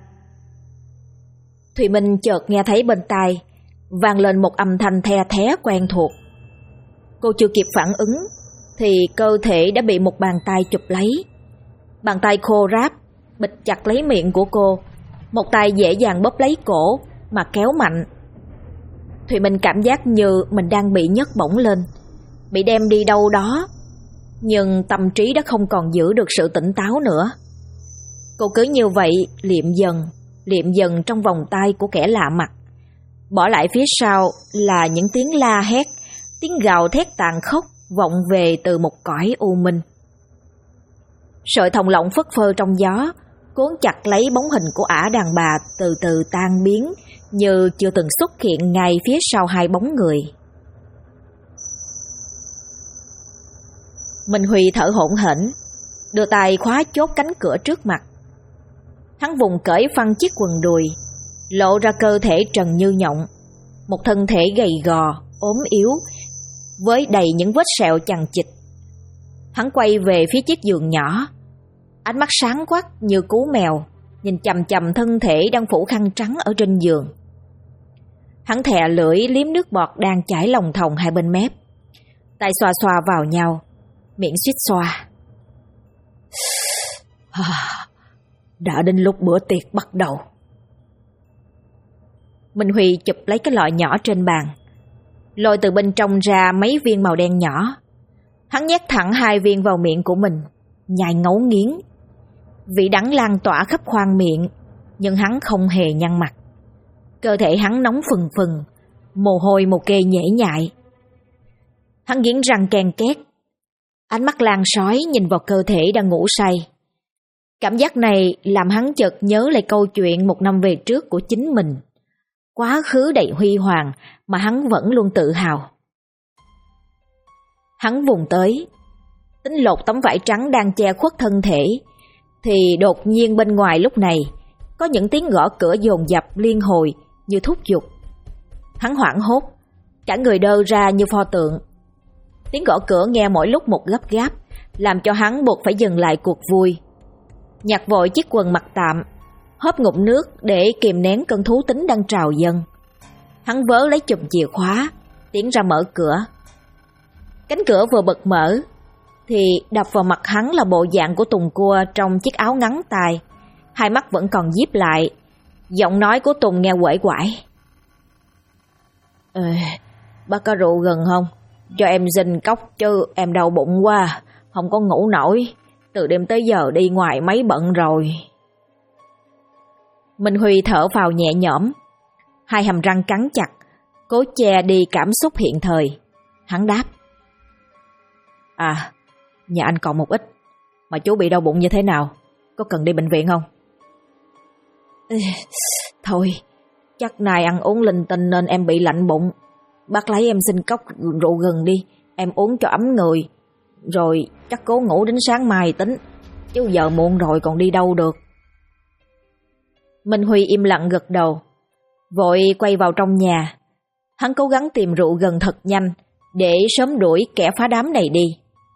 Thùy Minh chợt nghe thấy bên tai vang lên một âm thanh the thé quen thuộc. Cô chưa kịp phản ứng thì cơ thể đã bị một bàn tay chụp lấy. Bàn tay khô ráp bịt chặt lấy miệng của cô, một tay dễ dàng bóp lấy cổ mà kéo mạnh. Thùy Minh cảm giác như mình đang bị nhấc bổng lên, bị đem đi đâu đó, nhưng tâm trí đã không còn giữ được sự tỉnh táo nữa. Cô cứ như vậy liệm dần trong vòng tay của kẻ lạ mặt. Bỏ lại phía sau là những tiếng la hét, tiếng gào thét tàn khốc vọng về từ một cõi u minh. Sợi thòng lọng phất phơ trong gió, cuốn chặt lấy bóng hình của ả đàn bà từ từ tan biến như chưa từng xuất hiện ngay phía sau hai bóng người. Minh Huy thở hổn hển, đưa tay khóa chốt cánh cửa trước mặt. Hắn vùng cởi phăng chiếc quần đùi, lộ ra cơ thể trần như nhộng, một thân thể gầy gò, ốm yếu, với đầy những vết sẹo chằng chịt. Hắn quay về phía chiếc giường nhỏ, ánh mắt sáng quắc như cú mèo, nhìn chằm chằm thân thể đang phủ khăn trắng ở trên giường. Hắn thè lưỡi liếm nước bọt đang chảy lòng thòng hai bên mép, tay xoa xoa vào nhau, miệng suýt xoa. Đã đến lúc bữa tiệc bắt đầu. Minh Huy chụp lấy cái lọ nhỏ trên bàn, lôi từ bên trong ra mấy viên màu đen nhỏ. Hắn nhét thẳng 2 viên vào miệng của mình, nhai ngấu nghiến. Vị đắng lan tỏa khắp khoang miệng, nhưng hắn không hề nhăn mặt. Cơ thể hắn nóng phừng phừng, mồ hôi một kê nhễ nhại. Hắn nghiến răng ken két, ánh mắt lan sói nhìn vào cơ thể đang ngủ say. Cảm giác này làm hắn chợt nhớ lại câu chuyện 1 năm về trước của chính mình. Quá khứ đầy huy hoàng mà hắn vẫn luôn tự hào. Hắn vùng tới, tính lột tấm vải trắng đang che khuất thân thể, thì đột nhiên bên ngoài lúc này có những tiếng gõ cửa dồn dập liên hồi như thúc giục. Hắn hoảng hốt, cả người đơ ra như pho tượng. Tiếng gõ cửa nghe mỗi lúc một gấp gáp, làm cho hắn buộc phải dừng lại cuộc vui. Nhặt vội chiếc quần mặc tạm, hớp ngụm nước để kìm nén cơn thú tính đang trào dâng. Hắn vớ lấy chùm chìa khóa, tiến ra mở cửa. Cánh cửa vừa bật mở thì đập vào mặt hắn là bộ dạng của Tùng Cua trong chiếc áo ngắn tay, hai mắt vẫn còn díp lại. Giọng nói của Tùng nghe quể quải. Bác có rượu gần không? Cho em xin cốc chứ em đau bụng quá, không có ngủ nổi. Từ đêm tới giờ đi ngoài mấy bận rồi. Minh Huy thở vào nhẹ nhõm, hai hàm răng cắn chặt, cố che đi cảm xúc hiện thời. Hắn đáp. Nhà anh còn một ít, mà chú bị đau bụng như thế nào? Có cần đi bệnh viện không? Thôi, chắc nay ăn uống linh tinh nên em bị lạnh bụng. Bác lấy em xin cốc rượu gừng đi, em uống cho ấm người. Rồi chắc cố ngủ đến sáng mai tính, chứ giờ muộn rồi còn đi đâu được. Minh Huy im lặng gật đầu, vội quay vào trong nhà. Hắn cố gắng tìm rượu gừng thật nhanh để sớm đuổi kẻ phá đám này đi.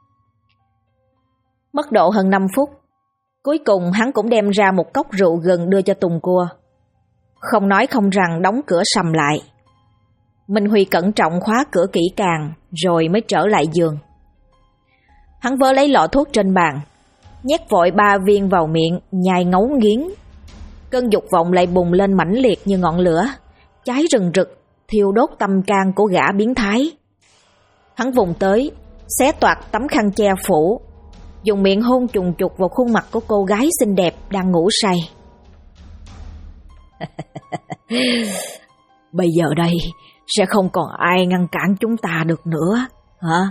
Mất độ hơn 5 phút, cuối cùng hắn cũng đem ra một cốc rượu gừng đưa cho Tùng Cua. Không nói không rằng đóng cửa sầm lại. Minh Huy cẩn trọng khóa cửa kỹ càng rồi mới trở lại giường. Hắn vớ lấy lọ thuốc trên bàn, nhét vội 3 viên vào miệng, nhai ngấu nghiến. Cơn dục vọng lại bùng lên mãnh liệt như ngọn lửa, cháy rừng rực, thiêu đốt tâm can của gã biến thái. Hắn vùng tới, xé toạc tấm khăn che phủ, dùng miệng hôn trùng trục vào khuôn mặt của cô gái xinh đẹp đang ngủ say. Bây giờ đây, sẽ không còn ai ngăn cản chúng ta được nữa, hả?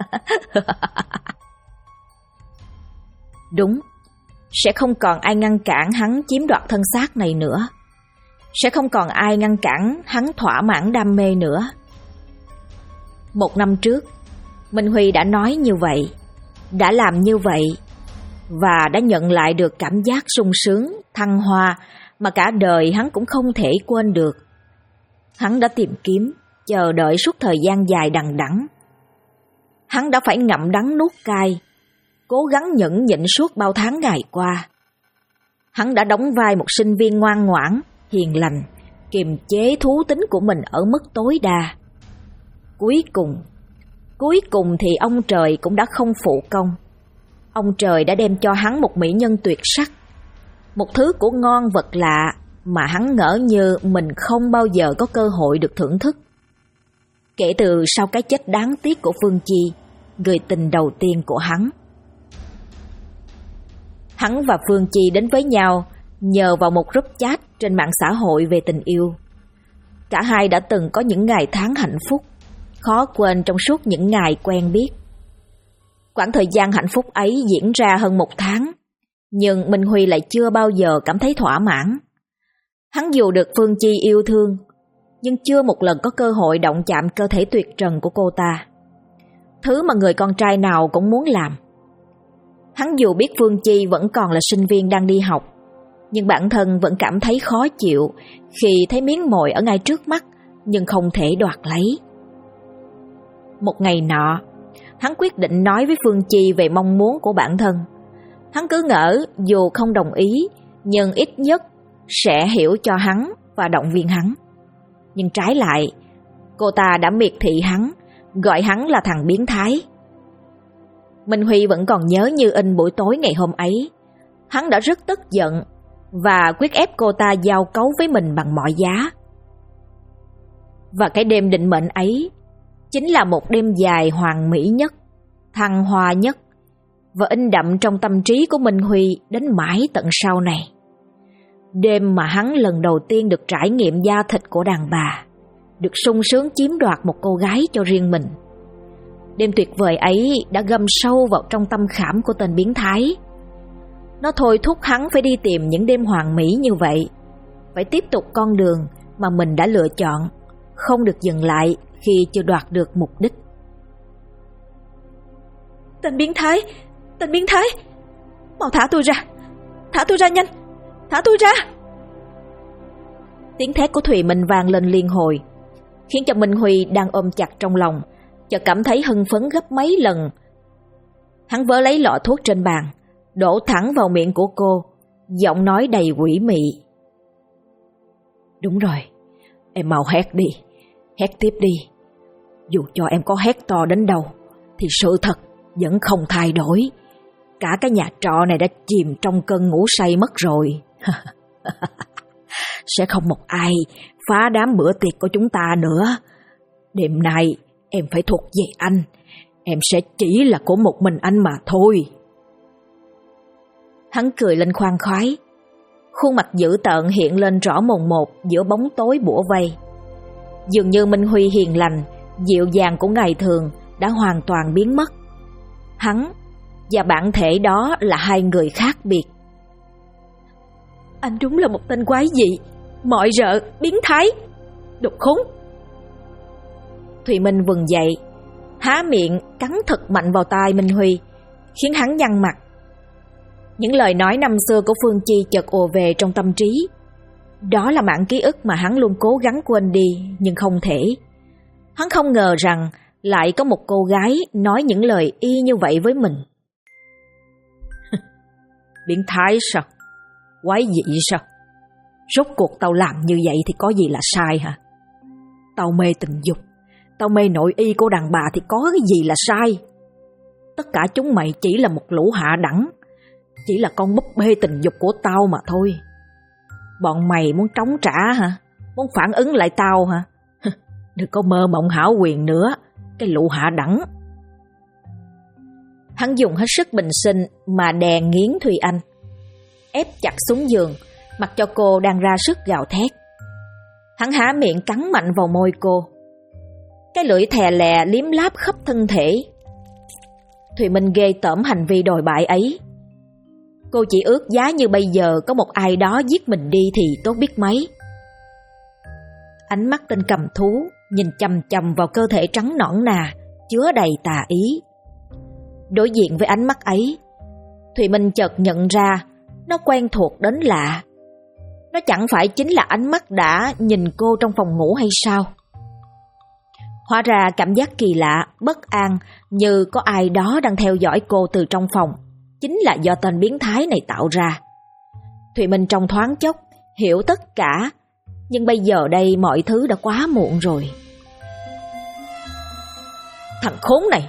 Đúng, sẽ không còn ai ngăn cản hắn chiếm đoạt thân xác này nữa. Sẽ không còn ai ngăn cản hắn thỏa mãn đam mê nữa. 1 năm trước, Minh Huy đã nói như vậy, đã làm như vậy, và đã nhận lại được cảm giác sung sướng, thăng hoa mà cả đời hắn cũng không thể quên được. Hắn đã tìm kiếm, chờ đợi suốt thời gian dài đằng đẵng. Hắn đã phải ngậm đắng nuốt cay, cố gắng nhẫn nhịn suốt bao tháng ngày qua. Hắn đã đóng vai một sinh viên ngoan ngoãn, hiền lành, kiềm chế thú tính của mình ở mức tối đa. Cuối cùng thì ông trời cũng đã không phụ công. Ông trời đã đem cho hắn một mỹ nhân tuyệt sắc, một thứ của ngon vật lạ mà hắn ngỡ như mình không bao giờ có cơ hội được thưởng thức. Kể từ sau cái chết đáng tiếc của Phương Chi, người tình đầu tiên của hắn. Hắn và Phương Chi đến với nhau nhờ vào một group chat trên mạng xã hội về tình yêu. Cả hai đã từng có những ngày tháng hạnh phúc, khó quên trong suốt những ngày quen biết. Quãng thời gian hạnh phúc ấy diễn ra hơn 1 tháng, nhưng Minh Huy lại chưa bao giờ cảm thấy thỏa mãn. Hắn dù được Phương Chi yêu thương, nhưng chưa một lần có cơ hội động chạm cơ thể tuyệt trần của cô ta, thứ mà người con trai nào cũng muốn làm. Hắn dù biết Phương Chi vẫn còn là sinh viên đang đi học, nhưng bản thân vẫn cảm thấy khó chịu khi thấy miếng mồi ở ngay trước mắt nhưng không thể đoạt lấy. Một ngày nọ, hắn quyết định nói với Phương Chi về mong muốn của bản thân. Hắn cứ ngỡ dù không đồng ý, nhưng ít nhất sẽ hiểu cho hắn và động viên hắn. Nhưng trái lại, cô ta đã miệt thị hắn, gọi hắn là thằng biến thái. Minh Huy vẫn còn nhớ như in buổi tối ngày hôm ấy. Hắn đã rất tức giận và quyết ép cô ta giao cấu với mình bằng mọi giá. Và cái đêm định mệnh ấy chính là một đêm dài hoàn mỹ nhất, thăng hoa nhất và in đậm trong tâm trí của Minh Huy đến mãi tận sau này. Đêm mà hắn lần đầu tiên được trải nghiệm da thịt của đàn bà, được sung sướng chiếm đoạt một cô gái cho riêng mình. Đêm tuyệt vời ấy đã găm sâu vào trong tâm khảm của tên biến thái. Nó thôi thúc hắn phải đi tìm những đêm hoàn mỹ như vậy, phải tiếp tục con đường mà mình đã lựa chọn, không được dừng lại khi chưa đoạt được mục đích. Tên biến thái, mau thả tôi ra nhanh, thả tôi ra. Tiếng thét của Thùy Minh vang lên liên hồi, khiến cho Minh Huy đang ôm chặt trong lòng chợt cảm thấy hưng phấn gấp mấy lần. Hắn vớ lấy lọ thuốc trên bàn, đổ thẳng vào miệng của cô, giọng nói đầy quỷ mị. Đúng rồi, em mau hét đi, hét tiếp đi. Dù cho em có hét to đến đâu thì sự thật vẫn không thay đổi. Cả cái nhà trọ này đã chìm trong cơn ngủ say mất rồi. Sẽ không một ai phá đám bữa tiệc của chúng ta nữa. Đêm nay em phải thuộc về anh. Em sẽ chỉ là của một mình anh mà thôi. Hắn cười lên khoan khoái. Khuôn mặt dữ tợn hiện lên rõ mồn một giữa bóng tối bủa vây. Dường như Minh Huy hiền lành, dịu dàng của ngày thường đã hoàn toàn biến mất. Hắn và bản thể đó là hai người khác biệt. Anh đúng là một tên quái dị, mọi rợ, biến thái, độc khốn. Thùy Minh vùng dậy, há miệng cắn thật mạnh vào tai Minh Huy, khiến hắn nhăn mặt. Những lời nói năm xưa của Phương Chi chợt ùa về trong tâm trí. Đó là mảng ký ức mà hắn luôn cố gắng quên đi, nhưng không thể. Hắn không ngờ rằng lại có một cô gái nói những lời y như vậy với mình. Biến thái sao? Quái dị sao? Rốt cuộc tao làm như vậy thì có gì là sai hả? Tao mê tình dục, tao mê nội y của đàn bà thì có cái gì là sai? Tất cả chúng mày chỉ là một lũ hạ đẳng, chỉ là con búp bê tình dục của tao mà thôi. Bọn mày muốn trống trả hả? Muốn phản ứng lại tao hả? Đừng có mơ mộng hão quyền nữa, cái lũ hạ đẳng. Hắn dùng hết sức bình sinh mà đè nghiến Thùy Anh, ép chặt xuống giường, mặc cho cô đang ra sức gào thét. Hắn há miệng cắn mạnh vào môi cô, cái lưỡi thè lè liếm láp khắp thân thể. Thùy Minh ghê tởm hành vi đồi bại ấy. Cô chỉ ước giá như bây giờ có một ai đó giết mình đi thì tốt biết mấy. Ánh mắt tên cầm thú nhìn chằm chằm vào cơ thể trắng nõn nà, chứa đầy tà ý. Đối diện với ánh mắt ấy, Thùy Minh chợt nhận ra nó quen thuộc đến lạ. Nó chẳng phải chính là ánh mắt đã nhìn cô trong phòng ngủ hay sao? Hóa ra cảm giác kỳ lạ, bất an như có ai đó đang theo dõi cô từ trong phòng chính là do tên biến thái này tạo ra. Thùy Minh trong thoáng chốc hiểu tất cả, nhưng bây giờ đây mọi thứ đã quá muộn rồi. Thằng khốn này!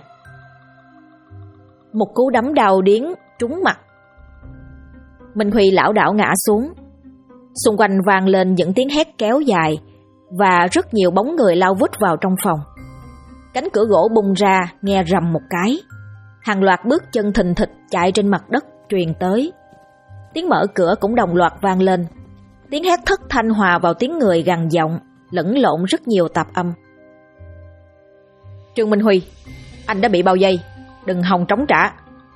Một cú đấm đau điếng trúng mặt. Minh Huy lảo đảo ngã xuống. Xung quanh vang lên những tiếng hét kéo dài và rất nhiều bóng người lao vút vào trong phòng. Cánh cửa gỗ bung ra nghe rầm một cái. Hàng loạt bước chân thình thịch chạy trên mặt đất truyền tới. Tiếng mở cửa cũng đồng loạt vang lên. Tiếng hét thất thanh hòa vào tiếng người gằn giọng, lẫn lộn rất nhiều tạp âm. Trương Minh Huy, anh đã bị bao vây, đừng hòng trống trả.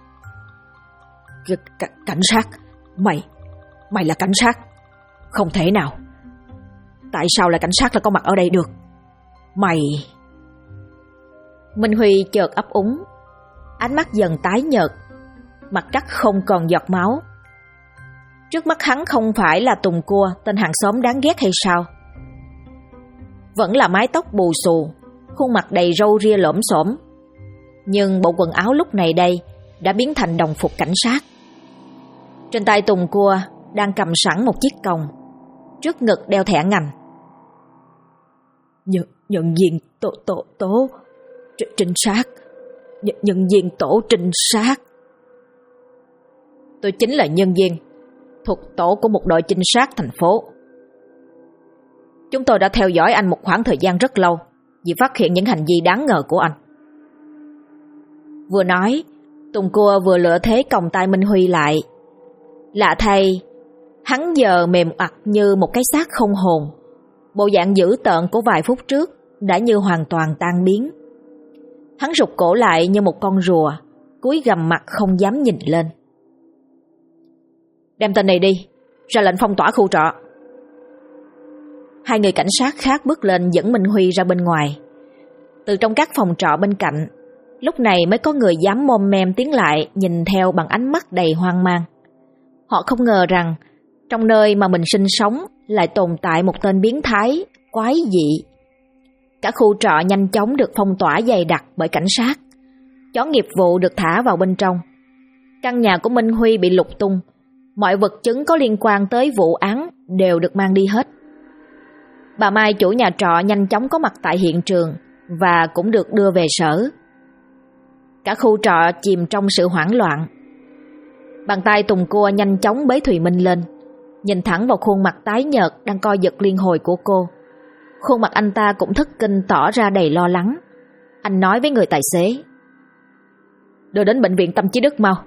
Cảnh sát? Mày là cảnh sát? Không thể nào. Tại sao lại cảnh sát lại có mặt ở đây được? Mày... Minh Huy chợt ấp úng, ánh mắt dần tái nhợt, mặt cắt không còn giọt máu. Trước mắt hắn không phải là Tùng Cua, tên hàng xóm đáng ghét hay sao? Vẫn là mái tóc bù xù, khuôn mặt đầy râu ria lổm xổm, nhưng bộ quần áo lúc này đây đã biến thành đồng phục cảnh sát. Trên tay Tùng Cua đang cầm sẵn một chiếc còng, trước ngực đeo thẻ ngành. Nhận viên tổ trinh sát. Nhân viên tổ trinh sát. Tôi chính là nhân viên thuộc tổ của một đội trinh sát thành phố. Chúng tôi đã theo dõi anh một khoảng thời gian rất lâu vì phát hiện những hành vi đáng ngờ của anh. Vừa nói, Tùng Cua vừa lựa thế còng tay Minh Huy lại. Lạ thay, hắn giờ mềm ặt như một cái xác không hồn. Bộ dạng dữ tợn của vài phút trước đã như hoàn toàn tan biến. Hắn rụt cổ lại như một con rùa, cúi gằm mặt không dám nhìn lên. Đem tên này đi, ra lệnh phong tỏa khu trọ. Hai người cảnh sát khác bước lên dẫn Minh Huy ra bên ngoài. Từ trong các phòng trọ bên cạnh, lúc này mới có người dám mom mem tiến lại nhìn theo bằng ánh mắt đầy hoang mang. Họ không ngờ rằng trong nơi mà mình sinh sống lại tồn tại một tên biến thái, quái dị. Cả khu trọ nhanh chóng được phong tỏa dày đặc bởi cảnh sát. Chó nghiệp vụ được thả vào bên trong. Căn nhà của Minh Huy bị lục tung. Mọi vật chứng có liên quan tới vụ án đều được mang đi hết. Bà Mai chủ nhà trọ nhanh chóng có mặt tại hiện trường và cũng được đưa về sở. Cả khu trọ chìm trong sự hoảng loạn. Bàn tay Tùng Cua nhanh chóng bế Thùy Minh lên, nhìn thẳng vào khuôn mặt tái nhợt đang co giật liên hồi của cô. Khuôn mặt anh ta cũng thất kinh, tỏ ra đầy lo lắng. Anh nói với người tài xế: đưa đến bệnh viện Tâm Chí Đức mau.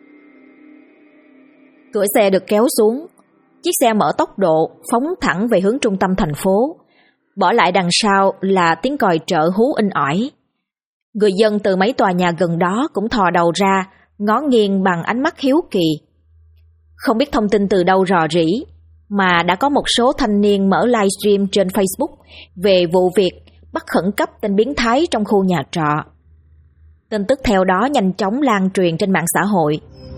Cửa xe được kéo xuống. Chiếc xe mở tốc độ phóng thẳng về hướng trung tâm thành phố. Bỏ lại đằng sau là tiếng còi trợ hú inh ỏi. Người dân từ mấy tòa nhà gần đó cũng thò đầu ra, ngó nghiêng bằng ánh mắt hiếu kỳ. Không biết thông tin từ đâu rò rỉ, mà đã có một số thanh niên mở livestream trên Facebook về vụ việc bắt khẩn cấp tên biến thái trong khu nhà trọ. Tin tức theo đó nhanh chóng lan truyền trên mạng xã hội.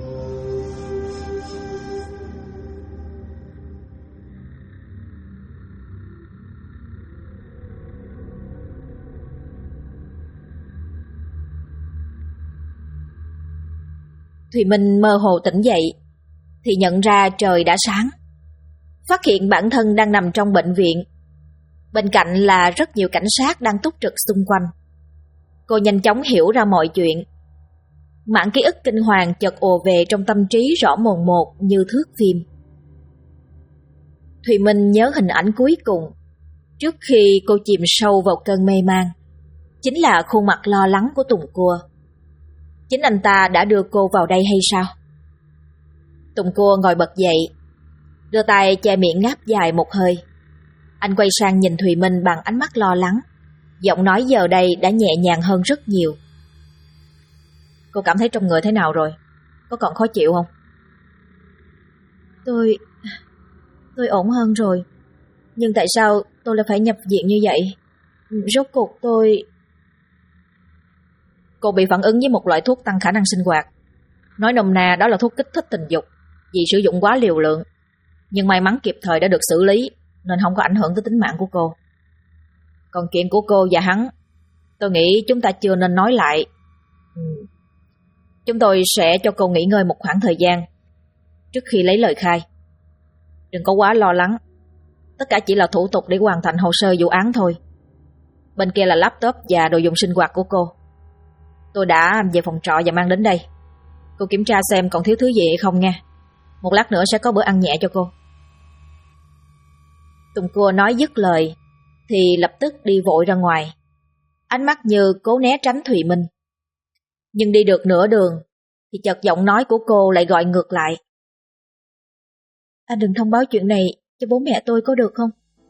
Thùy Minh mơ hồ tỉnh dậy thì nhận ra trời đã sáng. Phát hiện bản thân đang nằm trong bệnh viện. Bên cạnh là rất nhiều cảnh sát đang túc trực xung quanh. Cô nhanh chóng hiểu ra mọi chuyện. Mảng ký ức kinh hoàng chợt ùa về trong tâm trí rõ mồn một như thước phim. Thùy Minh nhớ hình ảnh cuối cùng trước khi cô chìm sâu vào cơn mê man. Chính là khuôn mặt lo lắng của Tùng Cua. Chính anh ta đã đưa cô vào đây hay sao? Tùng Cua ngồi bật dậy, đưa tay che miệng ngáp dài một hơi. Anh quay sang nhìn Thùy Minh bằng ánh mắt lo lắng, Giọng nói giờ đây đã nhẹ nhàng hơn rất nhiều. Cô cảm thấy trong người thế nào rồi? Có còn khó chịu không? Tôi ổn hơn rồi. Nhưng tại sao tôi lại phải nhập viện như vậy? Rốt cuộc Cô bị phản ứng với một loại thuốc tăng khả năng sinh hoạt. Nói nôm na đó là thuốc kích thích tình dục, vì sử dụng quá liều lượng. Nhưng may mắn kịp thời đã được xử lý, nên không có ảnh hưởng tới tính mạng của cô. Còn chuyện của cô và hắn, tôi nghĩ chúng ta chưa nên nói lại. Chúng tôi sẽ cho cô nghỉ ngơi một khoảng thời gian trước khi lấy lời khai. Đừng có quá lo lắng. Tất cả chỉ là thủ tục để hoàn thành hồ sơ vụ án thôi. Bên kia là laptop và đồ dùng sinh hoạt của cô. Tôi đã về phòng trọ và mang đến đây. Cô kiểm tra xem còn thiếu thứ gì hay không nha. Một lát nữa sẽ có bữa ăn nhẹ cho cô. Tùng Cua nói dứt lời thì lập tức đi vội ra ngoài, ánh mắt như cố né tránh Thùy Minh. Nhưng đi được nửa đường thì chợt giọng nói của cô lại gọi ngược lại. Anh đừng thông báo chuyện này cho bố mẹ tôi có được không?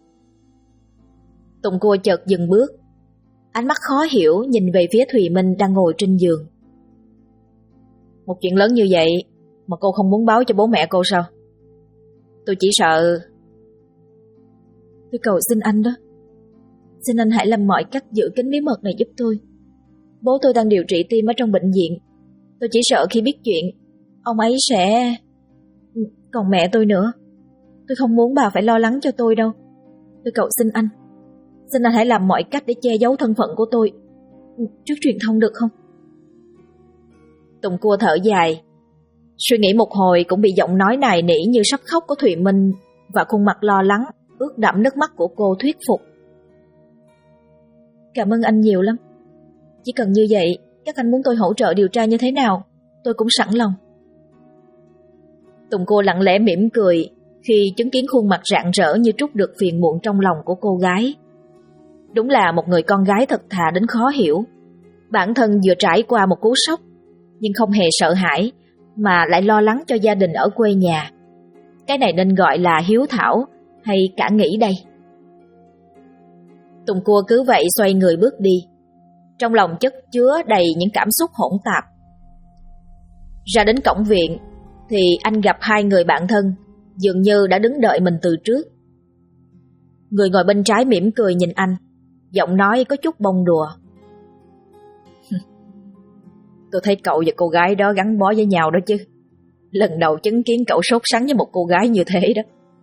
Tùng Cua chợt dừng bước, ánh mắt khó hiểu nhìn về phía Thùy Minh đang ngồi trên giường. Một chuyện lớn như vậy mà cô không muốn báo cho bố mẹ cô sao? Tôi chỉ sợ... Tôi cầu xin anh đó. Xin anh hãy làm mọi cách giữ kín bí mật này giúp tôi. Bố tôi đang điều trị tim ở trong bệnh viện. Tôi chỉ sợ khi biết chuyện, ông ấy sẽ... Còn mẹ tôi nữa. Tôi không muốn bà phải lo lắng cho tôi đâu. Tôi cầu xin anh. Xin anh hãy làm mọi cách để che giấu thân phận của tôi trước truyền thông được không? Tùng Cua thở dài. Suy nghĩ một hồi cũng bị giọng nói nài nỉ như sắp khóc của Thùy Minh và khuôn mặt lo lắng, ướt đẫm nước mắt của cô thuyết phục. Cảm ơn anh nhiều lắm. Chỉ cần như vậy, các anh muốn tôi hỗ trợ điều tra như thế nào, tôi cũng sẵn lòng. Tùng Cua lặng lẽ mỉm cười khi chứng kiến khuôn mặt rạng rỡ như trút được phiền muộn trong lòng của cô gái. Đúng là một người con gái thật thà đến khó hiểu. Bản thân vừa trải qua một cú sốc, nhưng không hề sợ hãi, mà lại lo lắng cho gia đình ở quê nhà. Cái này nên gọi là hiếu thảo hay cả nghĩ đây? Tùng Cua cứ vậy xoay người bước đi, trong lòng chất chứa đầy những cảm xúc hỗn tạp. Ra đến cổng viện thì anh gặp hai người bạn thân dường như đã đứng đợi mình từ trước. Người ngồi bên trái mỉm cười nhìn anh, giọng nói có chút bông đùa. Tôi thấy cậu và cô gái đó gắn bó với nhau đó chứ. Lần đầu chứng kiến cậu sốt sắng với một cô gái như thế đó.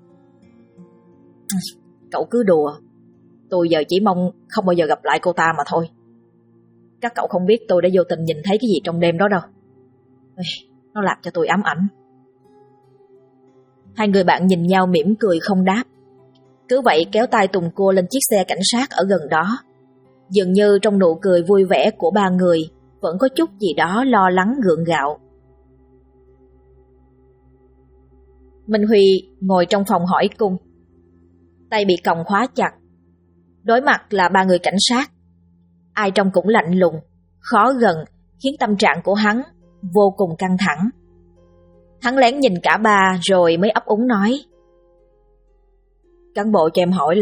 Cậu cứ đùa. Tôi giờ chỉ mong không bao giờ gặp lại cô ta mà thôi. Các cậu không biết tôi đã vô tình nhìn thấy cái gì trong đêm đó đâu. Nó làm cho tôi ám ảnh. Hai người bạn nhìn nhau mỉm cười không đáp. Cứ vậy kéo tay Tùng Cua lên chiếc xe cảnh sát ở gần đó. Dường như trong nụ cười vui vẻ của ba người vẫn có chút gì đó lo lắng gượng gạo. Minh Huy ngồi trong phòng hỏi cung, tay bị còng khóa chặt. Đối mặt là ba người cảnh sát, ai trông cũng lạnh lùng, khó gần, khiến tâm trạng của hắn vô cùng căng thẳng. Hắn lén nhìn cả ba rồi mới ấp úng nói: Cán bộ cho em hỏi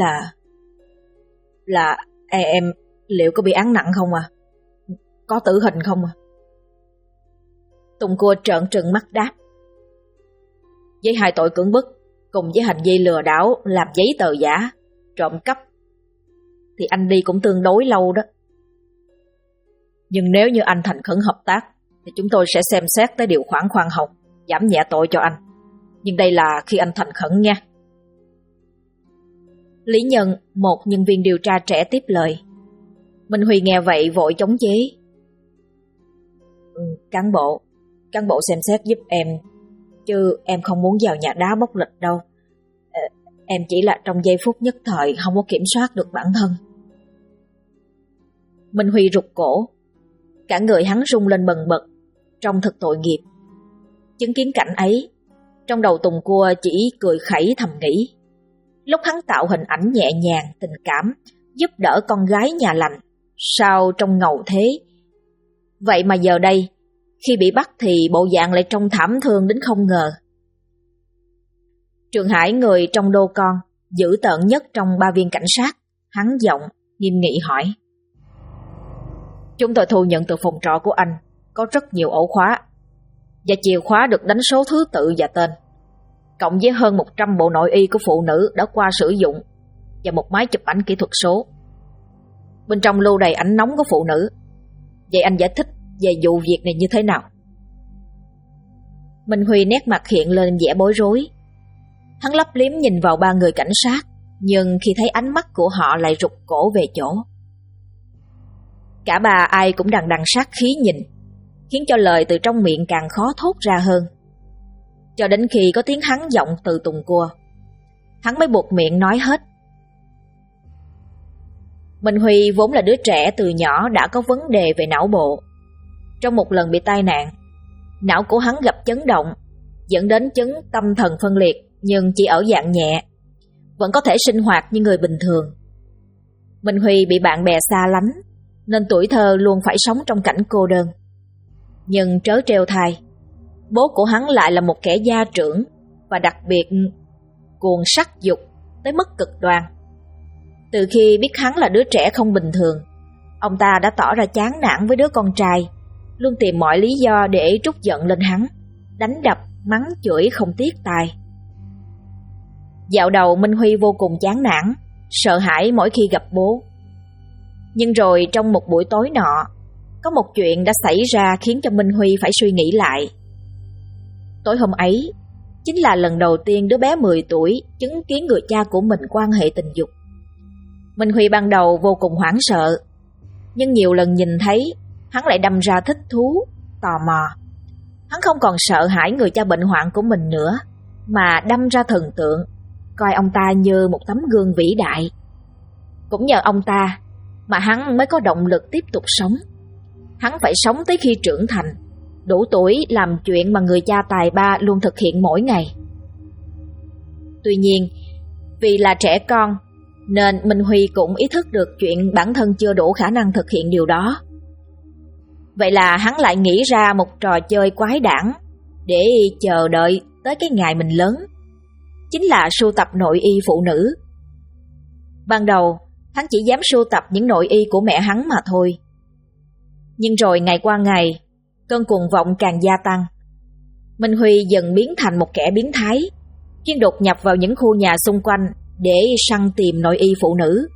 là em liệu có bị án nặng không à? Có tử hình không à? Tùng Cua trợn trừng mắt đáp: Với 2 tội cưỡng bức cùng với hành vi lừa đảo làm giấy tờ giả, trộm cắp thì anh đi cũng tương đối lâu đó. Nhưng nếu như anh thành khẩn hợp tác thì chúng tôi sẽ xem xét tới điều khoản khoan hồng, giảm nhẹ tội cho anh. Nhưng đây là khi anh thành khẩn nha. Lý Nhân, một nhân viên điều tra trẻ tiếp lời. Minh Huy nghe vậy vội chống chế: Cán bộ xem xét giúp em, chứ em không muốn vào nhà đá bóc lịch đâu. Em chỉ là trong giây phút nhất thời không có kiểm soát được bản thân. Minh Huy rụt cổ, cả người hắn rung lên bần bật, trông thật tội nghiệp. Chứng kiến cảnh ấy, trong đầu Tùng Cua chỉ cười khẩy thầm nghĩ. Lúc hắn tạo hình ảnh nhẹ nhàng, tình cảm, giúp đỡ con gái nhà lành, sao trông ngầu thế. Vậy mà giờ đây, khi bị bắt thì bộ dạng lại trông thảm thương đến không ngờ. Trường Hải, người trong đô con, dữ tợn nhất trong 3 viên cảnh sát, hắn giọng, nghiêm nghị hỏi: Chúng tôi thu nhận từ phòng trọ của anh có rất nhiều ổ khóa, và chìa khóa được đánh số thứ tự và tên, cộng với hơn 100 bộ nội y của phụ nữ đã qua sử dụng và một máy chụp ảnh kỹ thuật số. Bên trong lưu đầy ảnh nóng của phụ nữ. Vậy anh giải thích về vụ việc này như thế nào? Minh Huy nét mặt hiện lên vẻ bối rối. Hắn lấp liếm nhìn vào ba người cảnh sát, nhưng khi thấy ánh mắt của họ lại rụt cổ về chỗ. Cả ba ai cũng đằng sát khí nhìn, khiến cho lời từ trong miệng càng khó thốt ra hơn. Cho đến khi có tiếng hắn giọng từ tùng cua, hắn mới buộc miệng nói hết. Minh Huy vốn là đứa trẻ từ nhỏ đã có vấn đề về não bộ. Trong một lần bị tai nạn, não của hắn gặp chấn động, dẫn đến chứng tâm thần phân liệt, nhưng chỉ ở dạng nhẹ, vẫn có thể sinh hoạt như người bình thường. Minh Huy bị bạn bè xa lánh, nên tuổi thơ luôn phải sống trong cảnh cô đơn. Nhưng trớ trêu thay, bố của hắn lại là một kẻ gia trưởng và đặc biệt cuồng sắc dục tới mức cực đoan. Từ khi biết hắn là đứa trẻ không bình thường, ông ta đã tỏ ra chán nản với đứa con trai, luôn tìm mọi lý do để trút giận lên hắn, đánh đập, mắng chửi không tiếc tai. Dạo đầu Minh Huy vô cùng chán nản, sợ hãi mỗi khi gặp bố. Nhưng rồi trong một buổi tối nọ, có một chuyện đã xảy ra khiến cho Minh Huy phải suy nghĩ lại. Tối hôm ấy chính là lần đầu tiên đứa bé 10 tuổi chứng kiến người cha của mình quan hệ tình dục. Minh Huy ban đầu vô cùng hoảng sợ, nhưng nhiều lần nhìn thấy, hắn lại đâm ra thích thú, tò mò. Hắn không còn sợ hãi người cha bệnh hoạn của mình nữa, mà đâm ra thần tượng, coi ông ta như một tấm gương vĩ đại. Cũng nhờ ông ta mà hắn mới có động lực tiếp tục sống. Hắn phải sống tới khi trưởng thành, đủ tuổi làm chuyện mà người cha tài ba luôn thực hiện mỗi ngày. Tuy nhiên, vì là trẻ con, nên Minh Huy cũng ý thức được chuyện bản thân chưa đủ khả năng thực hiện điều đó. Vậy là hắn lại nghĩ ra một trò chơi quái đản để chờ đợi tới cái ngày mình lớn, chính là sưu tập nội y phụ nữ. Ban đầu, hắn chỉ dám sưu tập những nội y của mẹ hắn mà thôi. Nhưng rồi ngày qua ngày, cơn cuồng vọng càng gia tăng. Minh Huy dần biến thành một kẻ biến thái, chuyên đột nhập vào những khu nhà xung quanh để săn tìm nội y phụ nữ.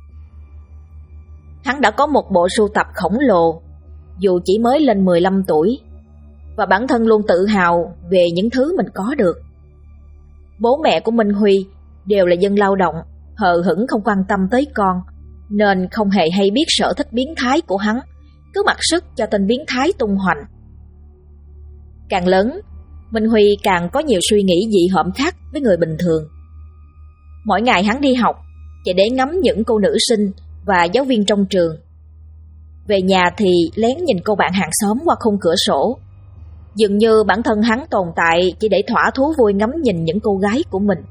Hắn đã có một bộ sưu tập khổng lồ, dù chỉ mới lên 15 tuổi, và bản thân luôn tự hào về những thứ mình có được. Bố mẹ của Minh Huy đều là dân lao động, hờ hững không quan tâm tới con, nên không hề hay biết sở thích biến thái của hắn, cứ mặc sức cho tên biến thái tung hoành. Càng lớn, Minh Huy càng có nhiều suy nghĩ dị hợm khác với người bình thường. Mỗi ngày hắn đi học chỉ để ngắm những cô nữ sinh và giáo viên trong trường. Về nhà thì lén nhìn cô bạn hàng xóm qua khung cửa sổ. Dường như bản thân hắn tồn tại chỉ để thỏa thú vui ngắm nhìn những cô gái của mình.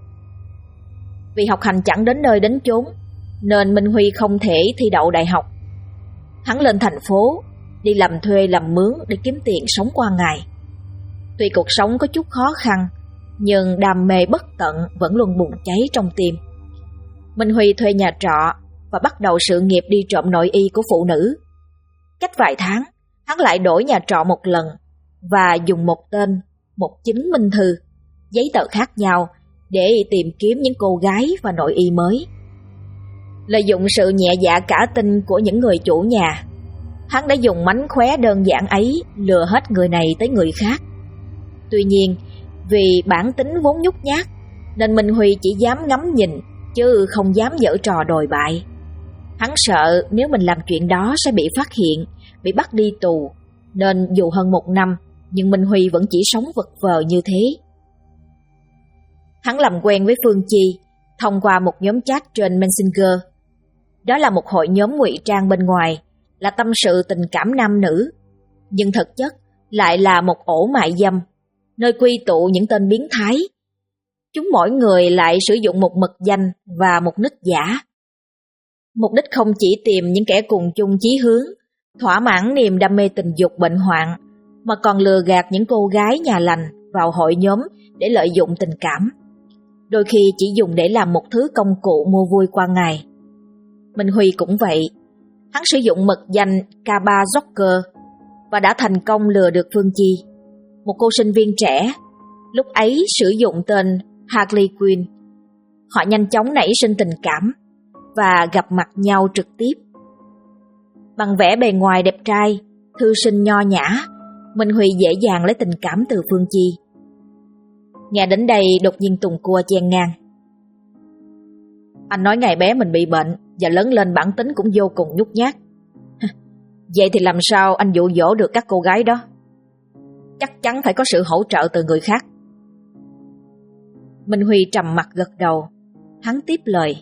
Vì học hành chẳng đến nơi đến chốn, nên Minh Huy không thể thi đậu đại học. Hắn lên thành phố, đi làm thuê làm mướn để kiếm tiền sống qua ngày. Tuy cuộc sống có chút khó khăn, nhưng đam mê bất tận vẫn luôn bùng cháy trong tim. Minh Huy thuê nhà trọ và bắt đầu sự nghiệp đi trộm nội y của phụ nữ. Cách vài tháng, hắn lại đổi nhà trọ một lần và dùng một tên, một chứng minh thư, giấy tờ khác nhau để tìm kiếm những cô gái và nội y mới. Lợi dụng sự nhẹ dạ cả tin của những người chủ nhà, hắn đã dùng mánh khóe đơn giản ấy lừa hết người này tới người khác. Tuy nhiên, vì bản tính vốn nhút nhát, nên Minh Huy chỉ dám ngắm nhìn, chứ không dám giở trò đồi bại. Hắn sợ nếu mình làm chuyện đó sẽ bị phát hiện, bị bắt đi tù, nên dù hơn 1 năm, nhưng Minh Huy vẫn chỉ sống vật vờ như thế. Hắn làm quen với Phương Chi thông qua một nhóm chat trên Messenger. Đó là một hội nhóm ngụy trang bên ngoài, là tâm sự tình cảm nam nữ, nhưng thực chất lại là một ổ mại dâm, nơi quy tụ những tên biến thái. Chúng mỗi người lại sử dụng một mật danh và một nick giả. Mục đích không chỉ tìm những kẻ cùng chung chí hướng, thỏa mãn niềm đam mê tình dục bệnh hoạn, mà còn lừa gạt những cô gái nhà lành vào hội nhóm để lợi dụng tình cảm. Đôi khi chỉ dùng để làm một thứ công cụ mua vui qua ngày. Minh Huy cũng vậy. Hắn sử dụng mật danh K3 Joker và đã thành công lừa được Phương Chi, một cô sinh viên trẻ, lúc ấy sử dụng tên Harley Quinn. Họ nhanh chóng nảy sinh tình cảm và gặp mặt nhau trực tiếp. Bằng vẻ bề ngoài đẹp trai, thư sinh nho nhã, Minh Huy dễ dàng lấy tình cảm từ Phương Chi. Nghe đến đây đột nhiên Tùng Cua chen ngang. Anh nói ngày bé mình bị bệnh và lớn lên bản tính cũng vô cùng nhút nhát. Vậy thì làm sao anh dụ dỗ được các cô gái đó? Chắc chắn phải có sự hỗ trợ từ người khác. Minh Huy trầm mặt gật đầu. Hắn tiếp lời.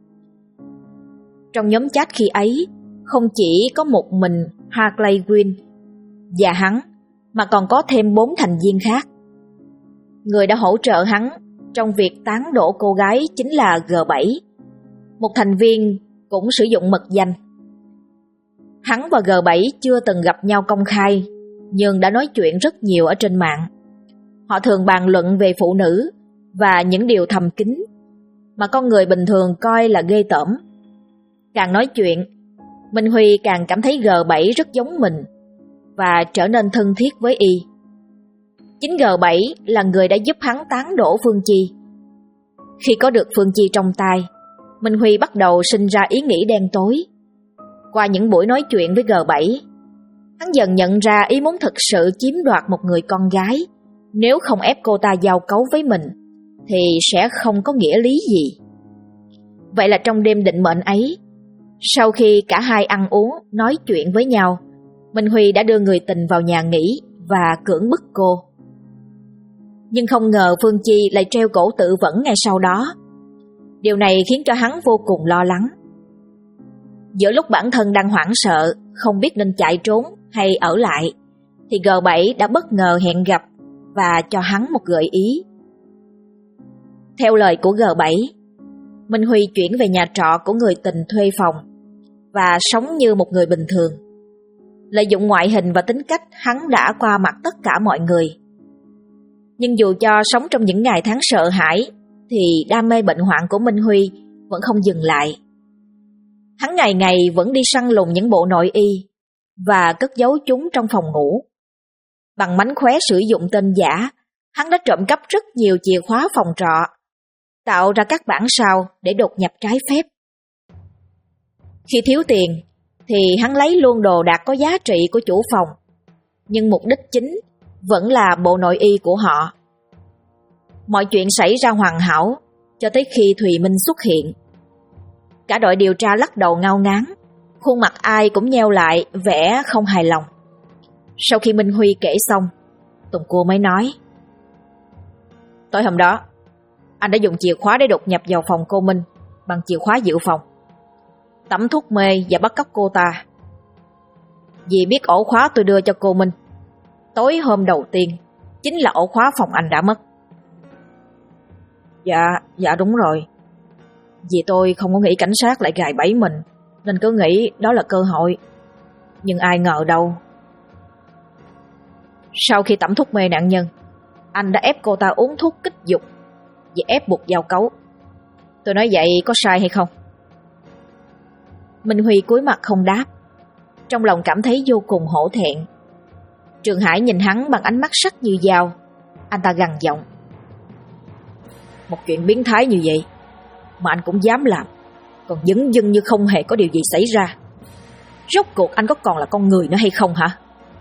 Trong nhóm chat khi ấy, không chỉ có một mình Harley Quinn và hắn, mà còn có thêm 4 thành viên khác. Người đã hỗ trợ hắn trong việc tán đổ cô gái chính là G7, một thành viên cũng sử dụng mật danh. Hắn và G7 chưa từng gặp nhau công khai, nhưng đã nói chuyện rất nhiều ở trên mạng. Họ thường bàn luận về phụ nữ và những điều thầm kín mà con người bình thường coi là ghê tởm. Càng nói chuyện, Minh Huy càng cảm thấy G7 rất giống mình và trở nên thân thiết với y. Chính G7 là người đã giúp hắn tán đổ Phương Chi. Khi có được Phương Chi trong tay, Minh Huy bắt đầu sinh ra ý nghĩ đen tối. Qua những buổi nói chuyện với G7, hắn dần nhận ra ý muốn thực sự chiếm đoạt một người con gái, nếu không ép cô ta giao cấu với mình, thì sẽ không có nghĩa lý gì. Vậy là trong đêm định mệnh ấy, sau khi cả hai ăn uống, nói chuyện với nhau, Minh Huy đã đưa người tình vào nhà nghỉ và cưỡng bức cô. Nhưng không ngờ Phương Chi lại treo cổ tự vẫn ngày sau đó. Điều này khiến cho hắn vô cùng lo lắng. Giữa lúc bản thân đang hoảng sợ, không biết nên chạy trốn hay ở lại, thì G7 đã bất ngờ hẹn gặp và cho hắn một gợi ý. Theo lời của G7, Minh Huy chuyển về nhà trọ của người tình thuê phòng và sống như một người bình thường. Lợi dụng ngoại hình và tính cách, hắn đã qua mặt tất cả mọi người. Nhưng dù cho sống trong những ngày tháng sợ hãi, thì đam mê bệnh hoạn của Minh Huy vẫn không dừng lại. Hắn ngày ngày vẫn đi săn lùng những bộ nội y và cất giấu chúng trong phòng ngủ. Bằng mánh khóe sử dụng tên giả, hắn đã trộm cắp rất nhiều chìa khóa phòng trọ, tạo ra các bản sao để đột nhập trái phép. Khi thiếu tiền thì hắn lấy luôn đồ đạc có giá trị của chủ phòng, nhưng mục đích chính vẫn là bộ nội y của họ. Mọi chuyện xảy ra hoàn hảo cho tới khi Thùy Minh xuất hiện. Cả đội điều tra lắc đầu ngao ngán, khuôn mặt ai cũng nheo lại vẻ không hài lòng. Sau khi Minh Huy kể xong, Tùng Cua mới nói: Tối hôm đó, anh đã dùng chìa khóa để đột nhập vào phòng cô Minh bằng chìa khóa dự phòng, tẩm thuốc mê và bắt cóc cô ta. Vì biết ổ khóa tôi đưa cho cô Minh tối hôm đầu tiên chính là ổ khóa phòng anh đã mất. Dạ đúng rồi. Vì tôi không có nghĩ cảnh sát lại gài bẫy mình, nên cứ nghĩ đó là cơ hội. Nhưng ai ngờ đâu. Sau khi tẩm thuốc mê nạn nhân, anh đã ép cô ta uống thuốc kích dục và ép buộc giao cấu. Tôi nói vậy có sai hay không? Minh Huy cúi mặt không đáp, trong lòng cảm thấy vô cùng hổ thẹn. Trường Hải nhìn hắn bằng ánh mắt sắc như dao. Anh ta gằn giọng: Một chuyện biến thái như vậy mà anh cũng dám làm, còn dửng dưng như không hề có điều gì xảy ra. Rốt cuộc anh có còn là con người nữa hay không hả?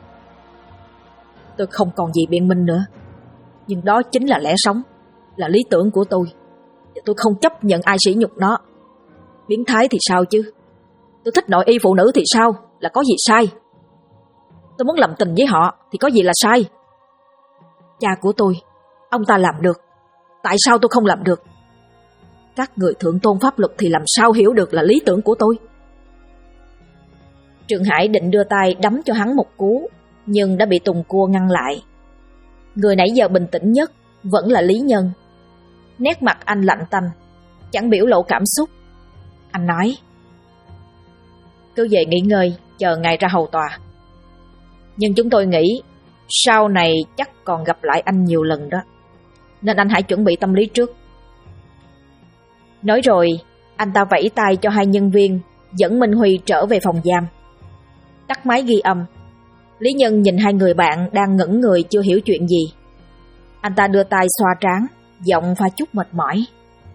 Tôi không còn gì biện minh nữa, nhưng đó chính là lẽ sống, là lý tưởng của tôi, và tôi không chấp nhận ai sỉ nhục nó. Biến thái thì sao chứ? Tôi thích nội y phụ nữ thì sao? Là có gì sai? Tôi muốn làm tình với họ thì có gì là sai? Cha của tôi, ông ta làm được, tại sao tôi không làm được? Các người thượng tôn pháp luật thì làm sao hiểu được là lý tưởng của tôi? Trường Hải định đưa tay đấm cho hắn một cú, nhưng đã bị Tùng Cua ngăn lại. Người nãy giờ bình tĩnh nhất vẫn là Lý Nhân. Nét mặt anh lạnh tanh, chẳng biểu lộ cảm xúc. Anh nói: Cứ về nghỉ ngơi, chờ ngày ra hầu tòa. Nhưng chúng tôi nghĩ sau này chắc còn gặp lại anh nhiều lần đó, nên anh hãy chuẩn bị tâm lý trước. Nói rồi, anh ta vẫy tay cho hai nhân viên dẫn Minh Huy trở về phòng giam. Tắt máy ghi âm, Lý Nhân nhìn hai người bạn đang ngẩn người chưa hiểu chuyện gì. Anh ta đưa tay xoa trán, giọng pha chút mệt mỏi.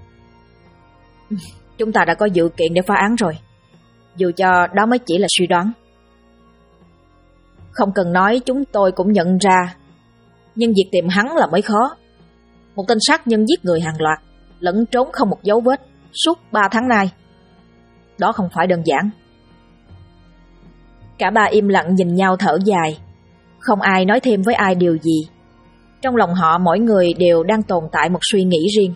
Chúng ta đã có dự kiện để phá án rồi, dù cho đó mới chỉ là suy đoán. Không cần nói, chúng tôi cũng nhận ra, nhưng việc tìm hắn là mới khó. Một tên sát nhân giết người hàng loạt, lẫn trốn không một dấu vết suốt 3 tháng nay. Đó không phải đơn giản. Cả ba im lặng nhìn nhau thở dài, không ai nói thêm với ai điều gì. Trong lòng họ mỗi người đều đang tồn tại một suy nghĩ riêng.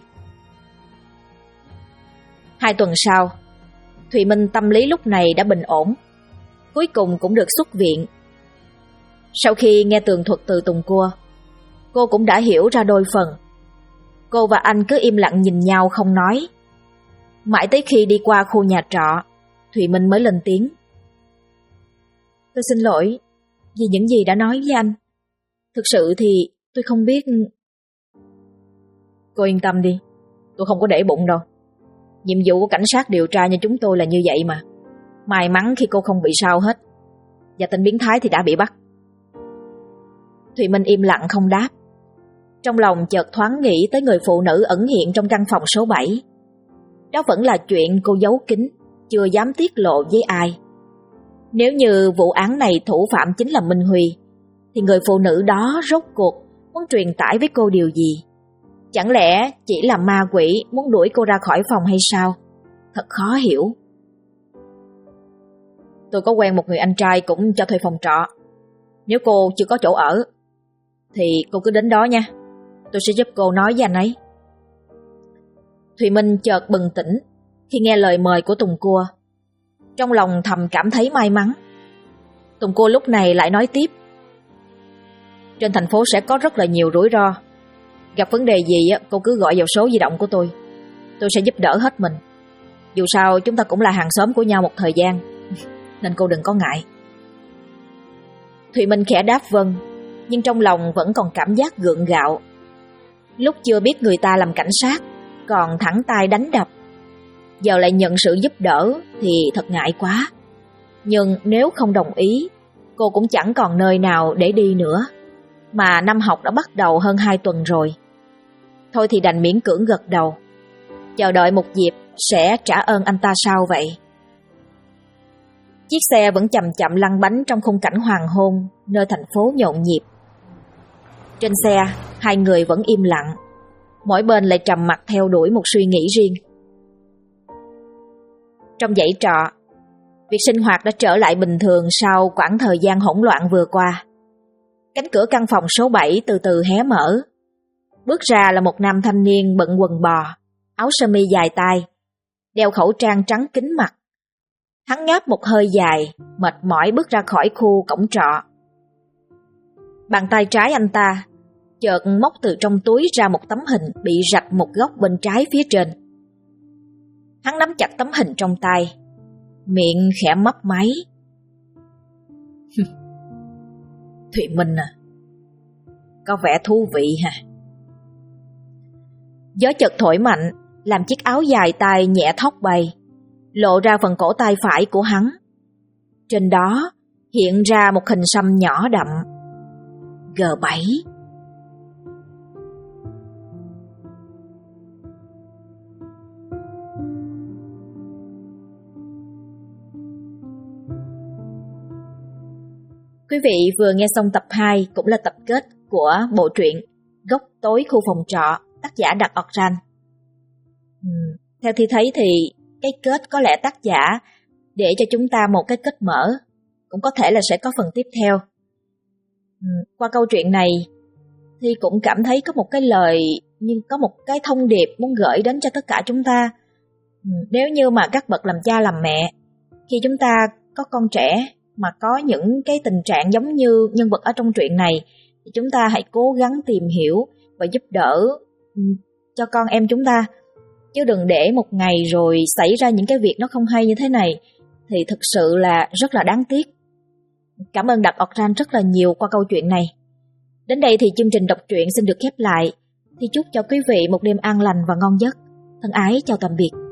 2 tuần sau, Thùy Minh tâm lý lúc này đã bình ổn, cuối cùng cũng được xuất viện. Sau khi nghe tường thuật từ Tùng Cua, cô cũng đã hiểu ra đôi phần. Cô và anh cứ im lặng nhìn nhau không nói. Mãi tới khi đi qua khu nhà trọ, Thùy Minh mới lên tiếng. Tôi xin lỗi vì những gì đã nói với anh. Thực sự thì tôi không biết. Cô yên tâm đi, tôi không có để bụng đâu. Nhiệm vụ của cảnh sát điều tra như chúng tôi là như vậy mà. May mắn khi cô không bị sao hết, và tên biến thái thì đã bị bắt. Thùy Minh im lặng không đáp. Trong lòng chợt thoáng nghĩ tới người phụ nữ ẩn hiện trong căn phòng số 7. Đó vẫn là chuyện cô giấu kín, chưa dám tiết lộ với ai. Nếu như vụ án này thủ phạm chính là Minh Huy, thì người phụ nữ đó rốt cuộc muốn truyền tải với cô điều gì? Chẳng lẽ chỉ là ma quỷ muốn đuổi cô ra khỏi phòng hay sao? Thật khó hiểu. Tôi có quen một người anh trai cũng cho thuê phòng trọ. Nếu cô chưa có chỗ ở thì cô cứ đến đó nha. Tôi sẽ giúp cô nói với anh ấy. Thùy Minh chợt bừng tỉnh khi nghe lời mời của Tùng Cua. Trong lòng thầm cảm thấy may mắn. Tùng Cua lúc này lại nói tiếp. Trên thành phố sẽ có rất là nhiều rủi ro. Gặp vấn đề gì cô cứ gọi vào số di động của tôi sẽ giúp đỡ hết mình. Dù sao chúng ta cũng là hàng xóm của nhau một thời gian, nên cô đừng có ngại. Thùy Minh khẽ đáp vâng, nhưng trong lòng vẫn còn cảm giác gượng gạo. Lúc chưa biết người ta làm cảnh sát còn thẳng tay đánh đập, giờ lại nhận sự giúp đỡ thì thật ngại quá. Nhưng nếu không đồng ý, cô cũng chẳng còn nơi nào để đi nữa. Mà năm học đã bắt đầu hơn 2 tuần rồi. Thôi thì đành miễn cưỡng gật đầu, chờ đợi một dịp sẽ trả ơn anh ta sao vậy. Chiếc xe vẫn chậm chậm lăn bánh trong khung cảnh hoàng hôn nơi thành phố nhộn nhịp. Trên xe, hai người vẫn im lặng, mỗi bên lại trầm mặc theo đuổi một suy nghĩ riêng. Trong dãy trọ, việc sinh hoạt đã trở lại bình thường sau quãng thời gian hỗn loạn vừa qua. Cánh cửa căn phòng số 7 từ từ hé mở. Bước ra là một nam thanh niên bận quần bò, áo sơ mi dài tay, đeo khẩu trang trắng kín mặt. Hắn ngáp một hơi dài, mệt mỏi bước ra khỏi khu cổng trọ. Bàn tay trái anh ta chợt móc từ trong túi ra một tấm hình bị rạch một góc bên trái phía trên. Hắn nắm chặt tấm hình trong tay, miệng khẽ mấp máy. Thùy Minh à, có vẻ thú vị ha. Gió chợt thổi mạnh, làm chiếc áo dài tay nhẹ thóc bay, lộ ra phần cổ tay phải của hắn. Trên đó hiện ra một hình xăm nhỏ đậm. G7. Quý vị vừa nghe xong tập 2, cũng là tập kết của bộ truyện Góc tối khu phòng trọ, tác giả Đặc Orjan. Theo Thi thấy thì cái kết có lẽ tác giả để cho chúng ta một cái kết mở, cũng có thể là sẽ có phần tiếp theo. Qua câu chuyện này thì cũng cảm thấy có một cái lời, nhưng có một cái thông điệp muốn gửi đến cho tất cả chúng ta. Nếu như mà các bậc làm cha làm mẹ, khi chúng ta có con trẻ mà có những cái tình trạng giống như nhân vật ở trong truyện này, thì chúng ta hãy cố gắng tìm hiểu và giúp đỡ cho con em chúng ta. Chứ đừng để một ngày rồi xảy ra những cái việc nó không hay như thế này, thì thực sự là rất là đáng tiếc. Cảm ơn Đặc Orjan rất là nhiều qua câu chuyện này. Đến đây thì chương trình đọc truyện xin được khép lại. Thì chúc cho quý vị một đêm an lành và ngon giấc. Thân ái chào tạm biệt.